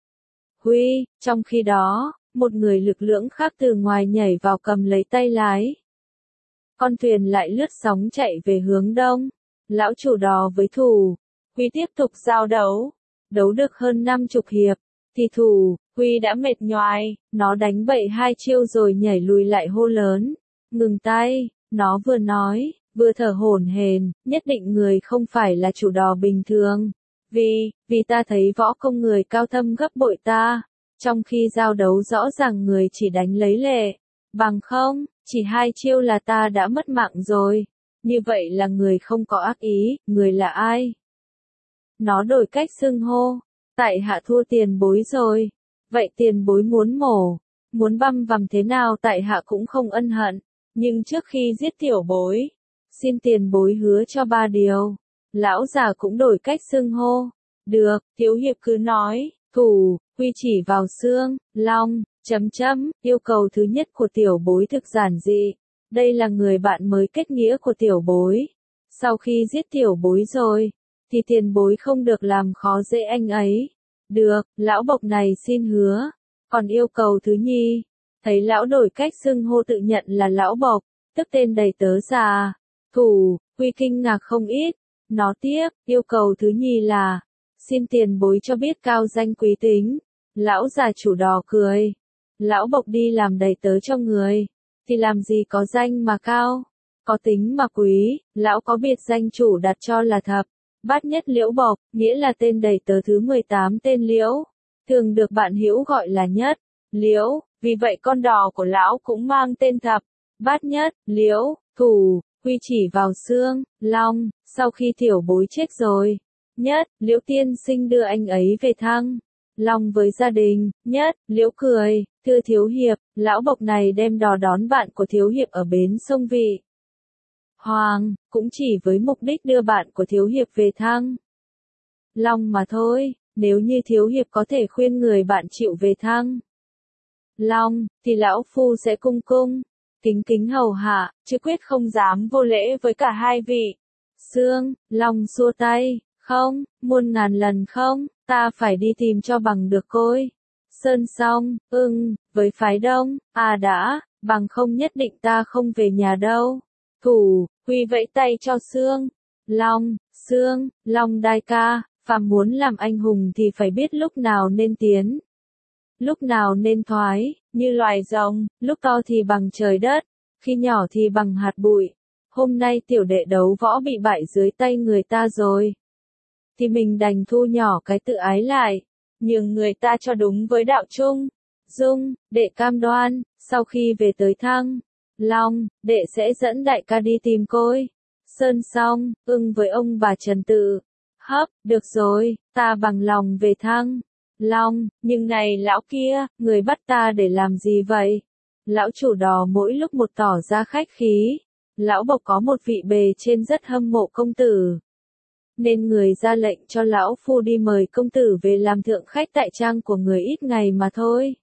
A: Huy, trong khi đó, một người lực lưỡng khác từ ngoài nhảy vào cầm lấy tay lái. Con thuyền lại lướt sóng chạy về hướng đông. Lão chủ đò với Thủ, Huy tiếp tục giao đấu. Đấu được hơn năm chục hiệp, thì Thủ, Huy đã mệt nhoài, nó đánh bậy hai chiêu rồi nhảy lùi lại hô lớn. Ngừng tay, nó vừa nói, vừa thở hổn hển, nhất định người không phải là chủ đò bình thường. Vì, vì ta thấy võ công người cao thâm gấp bội ta, trong khi giao đấu rõ ràng người chỉ đánh lấy lệ. Bằng không, chỉ hai chiêu là ta đã mất mạng rồi. Như vậy là người không có ác ý, người là ai? Nó đổi cách xưng hô, tại hạ thua tiền bối rồi. Vậy tiền bối muốn mổ, muốn băm vằm thế nào tại hạ cũng không ân hận. Nhưng trước khi giết tiểu bối, xin tiền bối hứa cho ba điều. Lão già cũng đổi cách xưng hô. Được, thiếu hiệp cứ nói. Thủ, Huy chỉ vào Sương, Long, chấm chấm, yêu cầu thứ nhất của tiểu bối thực giản dị. Đây là người bạn mới kết nghĩa của tiểu bối. Sau khi giết tiểu bối rồi, thì tiền bối không được làm khó dễ anh ấy. Được, lão bộc này xin hứa. Còn yêu cầu thứ nhì, thấy lão đổi cách xưng hô tự nhận là lão bộc, tức tên đầy tớ già. Thủ, Huy kinh ngạc không ít. Nó tiếp, yêu cầu thứ nhì là, xin tiền bối cho biết cao danh quý tính. Lão già chủ đò cười. Lão bộc đi làm đầy tớ cho người, thì làm gì có danh mà cao, có tính mà quý. Lão có biệt danh chủ đặt cho là thập bát nhất Liễu Bộc, nghĩa là tên đầy tớ thứ mười tám tên Liễu, thường được bạn hữu gọi là nhất Liễu. Vì vậy con đò của lão cũng mang tên thập bát nhất Liễu. Thủ, Huy chỉ vào Sương, Long, sau khi tiểu bối chết rồi, nhất Liễu tiên sinh đưa anh ấy về Thăng Long với gia đình. Nhất Liễu cười, thưa thiếu hiệp, lão bộc này đem đò đón bạn của thiếu hiệp ở bến sông Vị Hoàng, cũng chỉ với mục đích đưa bạn của thiếu hiệp về Thăng Long mà thôi. Nếu như thiếu hiệp có thể khuyên người bạn chịu về Thăng Long, thì lão phu sẽ cung cung kính kính hầu hạ, chứ quyết không dám vô lễ với cả hai vị. Sương, Long xua tay, không, muôn ngàn lần không, ta phải đi tìm cho bằng được côi. Sơn xong, ưng, với phái đông, à đã, bằng không nhất định ta không về nhà đâu. Thủ, Huy vẫy tay cho Sương, Long, Sương, Long đại ca, phàm muốn làm anh hùng thì phải biết lúc nào nên tiến, lúc nào nên thoái, như loài rồng, lúc to thì bằng trời đất, khi nhỏ thì bằng hạt bụi. Hôm nay tiểu đệ đấu võ bị bại dưới tay người ta rồi, thì mình đành thu nhỏ cái tự ái lại, nhường người ta cho đúng với đạo chung. Dung, đệ cam đoan, sau khi về tới Thăng Long, đệ sẽ dẫn đại ca đi tìm côi. Sơn xong, ưng với ông bà Trần Tự. Hấp, được rồi, ta bằng lòng về Thăng. Long, nhưng này lão kia, người bắt ta để làm gì vậy? Lão chủ đò mỗi lúc một tỏ ra khách khí. Lão bộc có một vị bề trên rất hâm mộ công tử. Nên người ra lệnh cho lão phu đi mời công tử về làm thượng khách tại trang của người ít ngày mà thôi.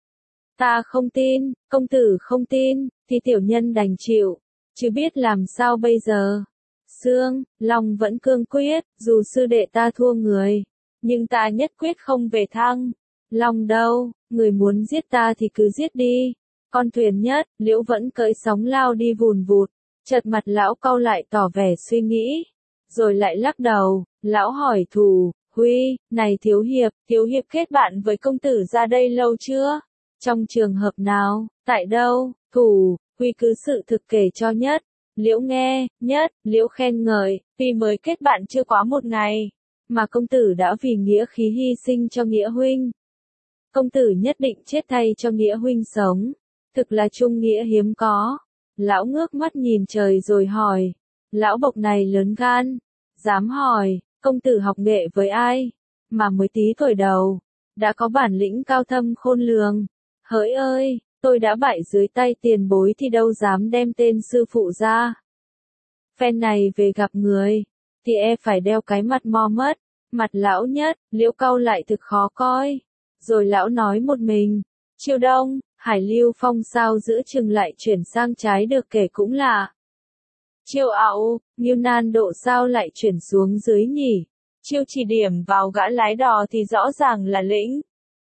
A: Ta không tin, công tử không tin, thì tiểu nhân đành chịu, chứ biết làm sao bây giờ. Sương, Long vẫn cương quyết, dù sư đệ ta thua người, nhưng ta nhất quyết không về Thăng. Long đâu, người muốn giết ta thì cứ giết đi. Con thuyền nhất, Liễu vẫn cưỡi sóng lao đi vùn vụt, chợt mặt lão cau lại tỏ vẻ suy nghĩ, rồi lại lắc đầu. Lão hỏi Thủ, Huy, này thiếu hiệp, thiếu hiệp kết bạn với công tử ra đây lâu chưa? Trong trường hợp nào, tại đâu? Thủ, Huy cứ sự thực kể cho Nhất. Liễu nghe, Nhất, Liễu khen ngợi, vì mới kết bạn chưa quá một ngày, mà công tử đã vì nghĩa khí hy sinh cho Nghĩa huynh. Công tử nhất định chết thay cho Nghĩa huynh sống, thực là trung nghĩa hiếm có. Lão ngước mắt nhìn trời rồi hỏi, lão bộc này lớn gan, dám hỏi, công tử học nghệ với ai, mà mới tí tuổi đầu, đã có bản lĩnh cao thâm khôn lường. Hỡi ơi, tôi đã bại dưới tay tiền bối thì đâu dám đem tên sư phụ ra. Phen này về gặp người, thì e phải đeo cái mặt mo mất. Mặt lão Nhất, Liễu cau lại thực khó coi. Rồi lão nói một mình, Chiêu Đông, Hải Lưu Phong sao giữa chừng lại chuyển sang trái được kể cũng lạ. Chiêu Ảo, Ngưu Nan Độ sao lại chuyển xuống dưới nhỉ? Chiêu chỉ điểm vào gã lái đò thì rõ ràng là Lĩnh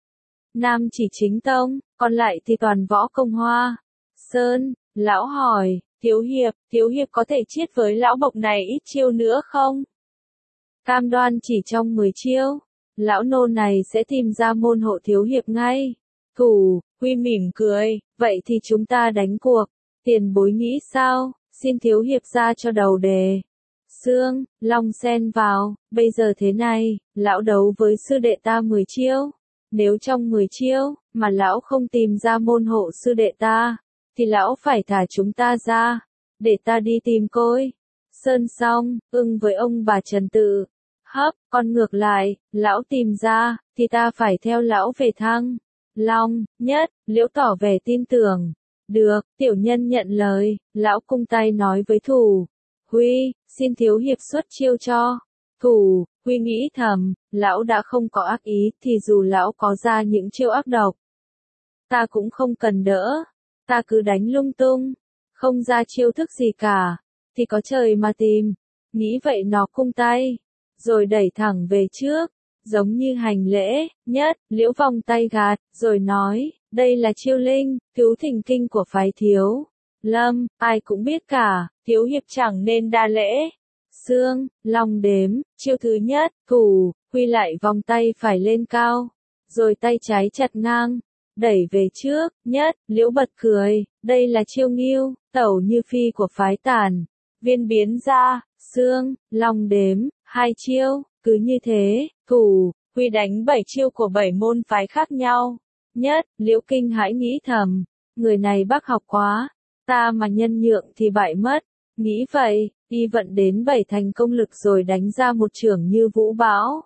A: Nam chỉ chính tông, còn lại thì toàn võ công hoa. Sơn, lão hỏi, thiếu hiệp, thiếu hiệp có thể chiết với lão bộc này ít chiêu nữa không? Cam đoan chỉ trong mười chiêu, lão nô này sẽ tìm ra môn hộ thiếu hiệp ngay. Thủ, Huy mỉm cười, vậy thì chúng ta đánh cuộc. Tiền bối nghĩ sao, xin thiếu hiệp ra cho đầu đề. Sương, Long xen vào, bây giờ thế này, lão đấu với sư đệ ta mười chiêu. Nếu trong mười chiêu, mà lão không tìm ra môn hộ sư đệ ta, thì lão phải thả chúng ta ra, để ta đi tìm côi. Sơn xong, ưng với ông bà Trần Tự. Hấp, còn ngược lại, lão tìm ra, thì ta phải theo lão về Thăng. Long, Nhất, Liễu tỏ vẻ tin tưởng. Được, tiểu nhân nhận lời, lão cung tay nói với Thủ. Huy, xin thiếu hiệp xuất chiêu cho. Thủ, Huy nghĩ thầm, lão đã không có ác ý, thì dù lão có ra những chiêu ác độc, ta cũng không cần đỡ, ta cứ đánh lung tung, không ra chiêu thức gì cả, thì có trời mà tìm. Nghĩ vậy nó cung tay, rồi đẩy thẳng về trước, giống như hành lễ. Nhất, Liễu vòng tay gạt, rồi nói, đây là chiêu linh, cứu thỉnh kinh của phái Thiếu Lâm, ai cũng biết cả, thiếu hiệp chẳng nên đa lễ. Sương, Long đếm, chiêu thứ nhất, Thủ, Huy lại vòng tay phải lên cao, rồi tay trái chặt ngang, đẩy về trước. Nhất, Liễu bật cười, đây là chiêu Ngưu, tẩu như phi của phái Tản, viên biến ra. Sương, Long đếm, hai chiêu, cứ như thế, Thủ, Huy đánh bảy chiêu của bảy môn phái khác nhau. Nhất, Liễu kinh hãi nghĩ thầm, người này bác học quá, ta mà nhân nhượng thì bại mất. Nghĩ vậy, y vận đến bảy thành công lực rồi đánh ra một chưởng như vũ bão.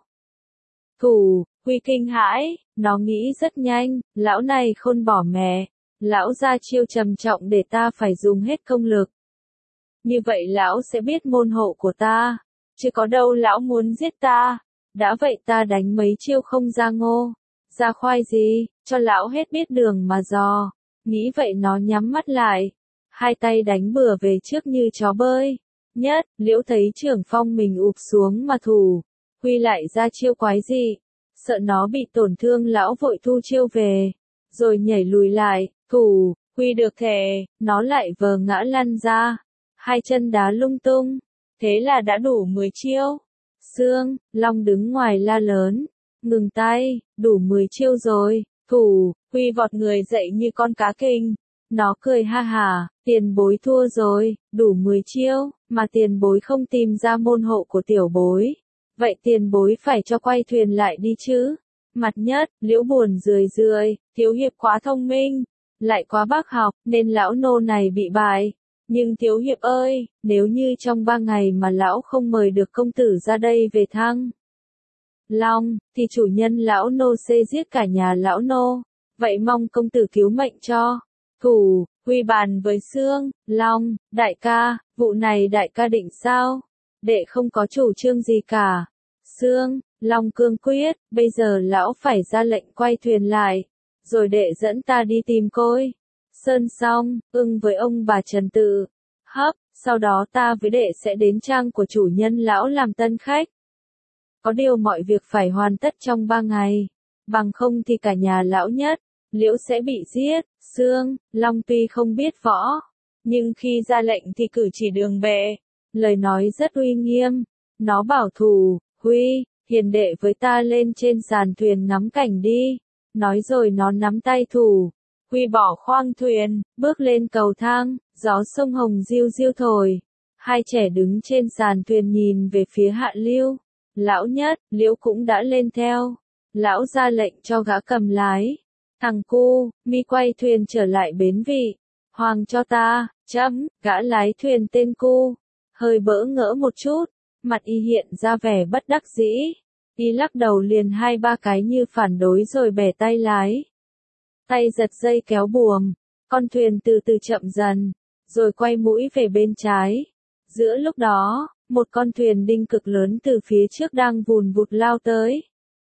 A: Thủ, Huy kinh hãi, nó nghĩ rất nhanh, lão này khôn bỏ mẹ, lão ra chiêu trầm trọng để ta phải dùng hết công lực. Như vậy lão sẽ biết môn hộ của ta, chứ có đâu lão muốn giết ta. Đã vậy ta đánh mấy chiêu không ra ngô, ra khoai gì, cho lão hết biết đường mà dò. Nghĩ vậy nó nhắm mắt lại, hai tay đánh bừa về trước như chó bơi. Nhất, Liễu thấy trưởng phong mình ụp xuống mà Thủ, Huy lại ra chiêu quái dị, sợ nó bị tổn thương lão vội thu chiêu về, rồi nhảy lùi lại. Thủ, Huy được thể, nó lại vờ ngã lăn ra, hai chân đá lung tung, thế là đã đủ mười chiêu. Sương, Long đứng ngoài la lớn, ngừng tay, đủ mười chiêu rồi. Thủ, Huy vọt người dậy như con cá kinh. Nó cười ha hả, tiền bối thua rồi, đủ mười chiêu, mà tiền bối không tìm ra môn hộ của tiểu bối. Vậy tiền bối phải cho quay thuyền lại đi chứ. Mặt Nhất, Liễu buồn rười rượi, thiếu hiệp quá thông minh. lại quá bác học, nên lão nô này bị bại. Nhưng thiếu hiệp ơi, nếu như trong ba ngày mà lão không mời được công tử ra đây về Thăng Long, thì chủ nhân lão nô sẽ giết cả nhà lão nô. Vậy mong công tử cứu mệnh cho. Thủ, quy bàn với Sương, Long, đại ca, vụ này đại ca định sao? Đệ không có chủ trương gì cả. Sương, Long cương quyết, bây giờ lão phải ra lệnh quay thuyền lại. Rồi đệ dẫn ta đi tìm Côi Sơn xong, ưng với ông bà Trần Tự Hấp, sau đó ta với đệ sẽ đến trang của chủ nhân lão làm tân khách. Có điều mọi việc phải hoàn tất trong ba ngày, bằng không thì cả nhà lão Nhất, Liễu sẽ bị giết. Sương, Long tuy không biết võ, nhưng khi ra lệnh thì cử chỉ đường bệ, lời nói rất uy nghiêm. Nó bảo Thủ, Huy, hiền đệ với ta lên trên sàn thuyền ngắm cảnh đi. Nói rồi nó nắm tay Thủ, Huy bỏ khoang thuyền, bước lên cầu thang, gió sông Hồng diu diu thổi. Hai trẻ đứng trên sàn thuyền nhìn về phía hạ lưu. Lão Nhất, Liễu cũng đã lên theo. Lão ra lệnh cho gã cầm lái. Thằng cu, mi quay thuyền trở lại bến vị. Hoàng cho ta, chấm, gã lái thuyền tên Cu. Hơi bỡ ngỡ một chút, mặt y hiện ra vẻ bất đắc dĩ. Y lắc đầu liền hai ba cái như phản đối rồi bẻ tay lái. Tay giật dây kéo buồm, con thuyền từ từ chậm dần, rồi quay mũi về bên trái. Giữa lúc đó, một con thuyền đinh cực lớn từ phía trước đang vùn vụt lao tới.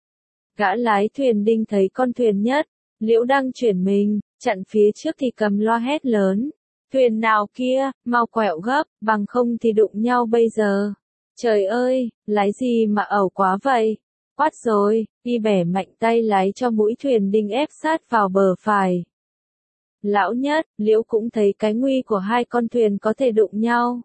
A: Gã lái thuyền đinh thấy con thuyền Nhất, Liễu đang chuyển mình, chặn phía trước thì cầm loa hét lớn. Thuyền nào kia, mau quẹo gấp, bằng không thì đụng nhau bây giờ. Trời ơi, lái gì mà ẩu quá vậy? Quát rồi, y bẻ mạnh tay lái cho mũi thuyền đinh ép sát vào bờ phải. Lão Nhất, Liễu cũng thấy cái nguy của hai con thuyền có thể đụng nhau.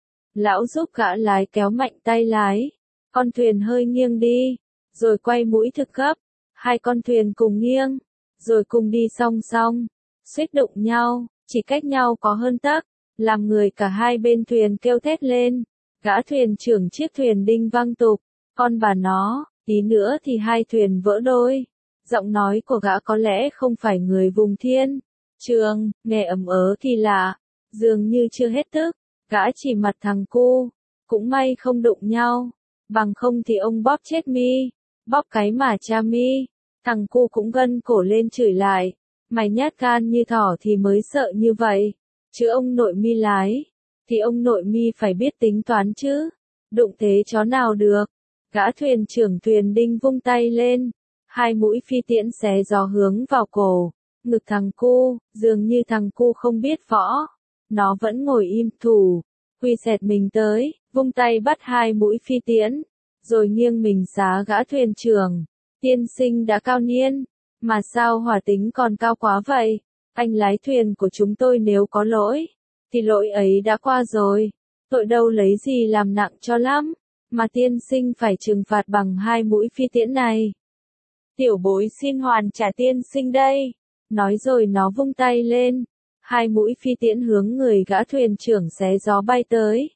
A: Lão giúp gã lái kéo mạnh tay lái. Con thuyền hơi nghiêng đi, rồi quay mũi thực gấp. Hai con thuyền cùng nghiêng, rồi cùng đi song song, suýt đụng nhau, chỉ cách nhau có hơn tấc, làm người cả hai bên thuyền kêu thét lên. Gã thuyền trưởng chiếc thuyền đinh văng tục, con bà nó, tí nữa thì hai thuyền vỡ đôi. Giọng nói của gã có lẽ không phải người vùng Thiên Trường, nghe ấm ớ kỳ lạ, dường như chưa hết tức. Gã chỉ mặt thằng Cu, cũng may không đụng nhau, bằng không thì ông bóp chết mi, bóp cái mà cha mi. Thằng Cu cũng gân cổ lên chửi lại, mày nhát gan như thỏ thì mới sợ như vậy, chứ ông nội mi lái, thì ông nội mi phải biết tính toán chứ, đụng thế chó nào được. Gã thuyền trưởng thuyền đinh vung tay lên, hai mũi phi tiễn xé gió hướng vào cổ, ngực thằng Cu, dường như thằng Cu không biết võ, nó vẫn ngồi im. Thủ, Huy xẹt mình tới, vung tay bắt hai mũi phi tiễn, rồi nghiêng mình xá gã thuyền trưởng. Tiên sinh đã cao niên, mà sao hỏa tính còn cao quá vậy? Anh lái thuyền của chúng tôi nếu có lỗi, thì lỗi ấy đã qua rồi, tội đâu lấy gì làm nặng cho lắm, mà tiên sinh phải trừng phạt bằng hai mũi phi tiễn này. Tiểu bối xin hoàn trả tiên sinh đây. Nói rồi nó vung tay lên, hai mũi phi tiễn hướng người gã thuyền trưởng xé gió bay tới.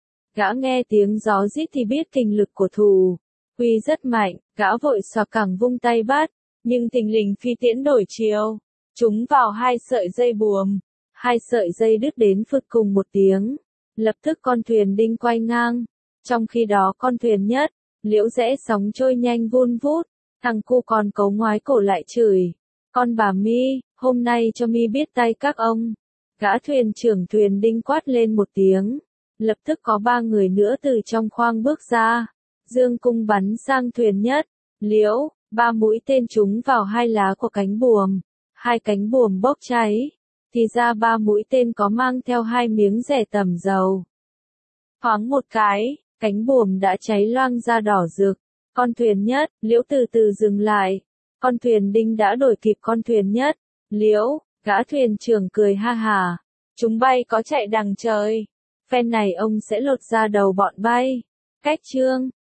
A: Gã nghe tiếng gió rít thì biết kình lực của Thủ Huy rất mạnh, gã vội xoạc cẳng vung tay bắt, nhưng thình lình phi tiễn đổi chiều, trúng vào hai sợi dây buồm, hai sợi dây đứt đến phực cùng một tiếng, lập tức con thuyền đinh quay ngang, trong khi đó con thuyền Nhất, Liễu rẽ sóng trôi nhanh vun vút, thằng Cu còn cấu ngoái cổ lại chửi, con bà mi, hôm nay cho mi biết tay các ông. Gã thuyền trưởng thuyền đinh quát lên một tiếng, lập tức có ba người nữa từ trong khoang bước ra. Dương cung bắn sang thuyền Nhất, Liễu, ba mũi tên trúng vào hai lá của cánh buồm, hai cánh buồm bốc cháy, thì ra ba mũi tên có mang theo hai miếng rẻ tẩm dầu. Thoáng một cái, cánh buồm đã cháy loang ra đỏ rực, con thuyền Nhất, Liễu từ từ dừng lại, con thuyền đinh đã đuổi kịp con thuyền Nhất, Liễu, gã thuyền trưởng cười ha hà, chúng bay có chạy đằng trời, phen này ông sẽ lột ra đầu bọn bay. Cách chương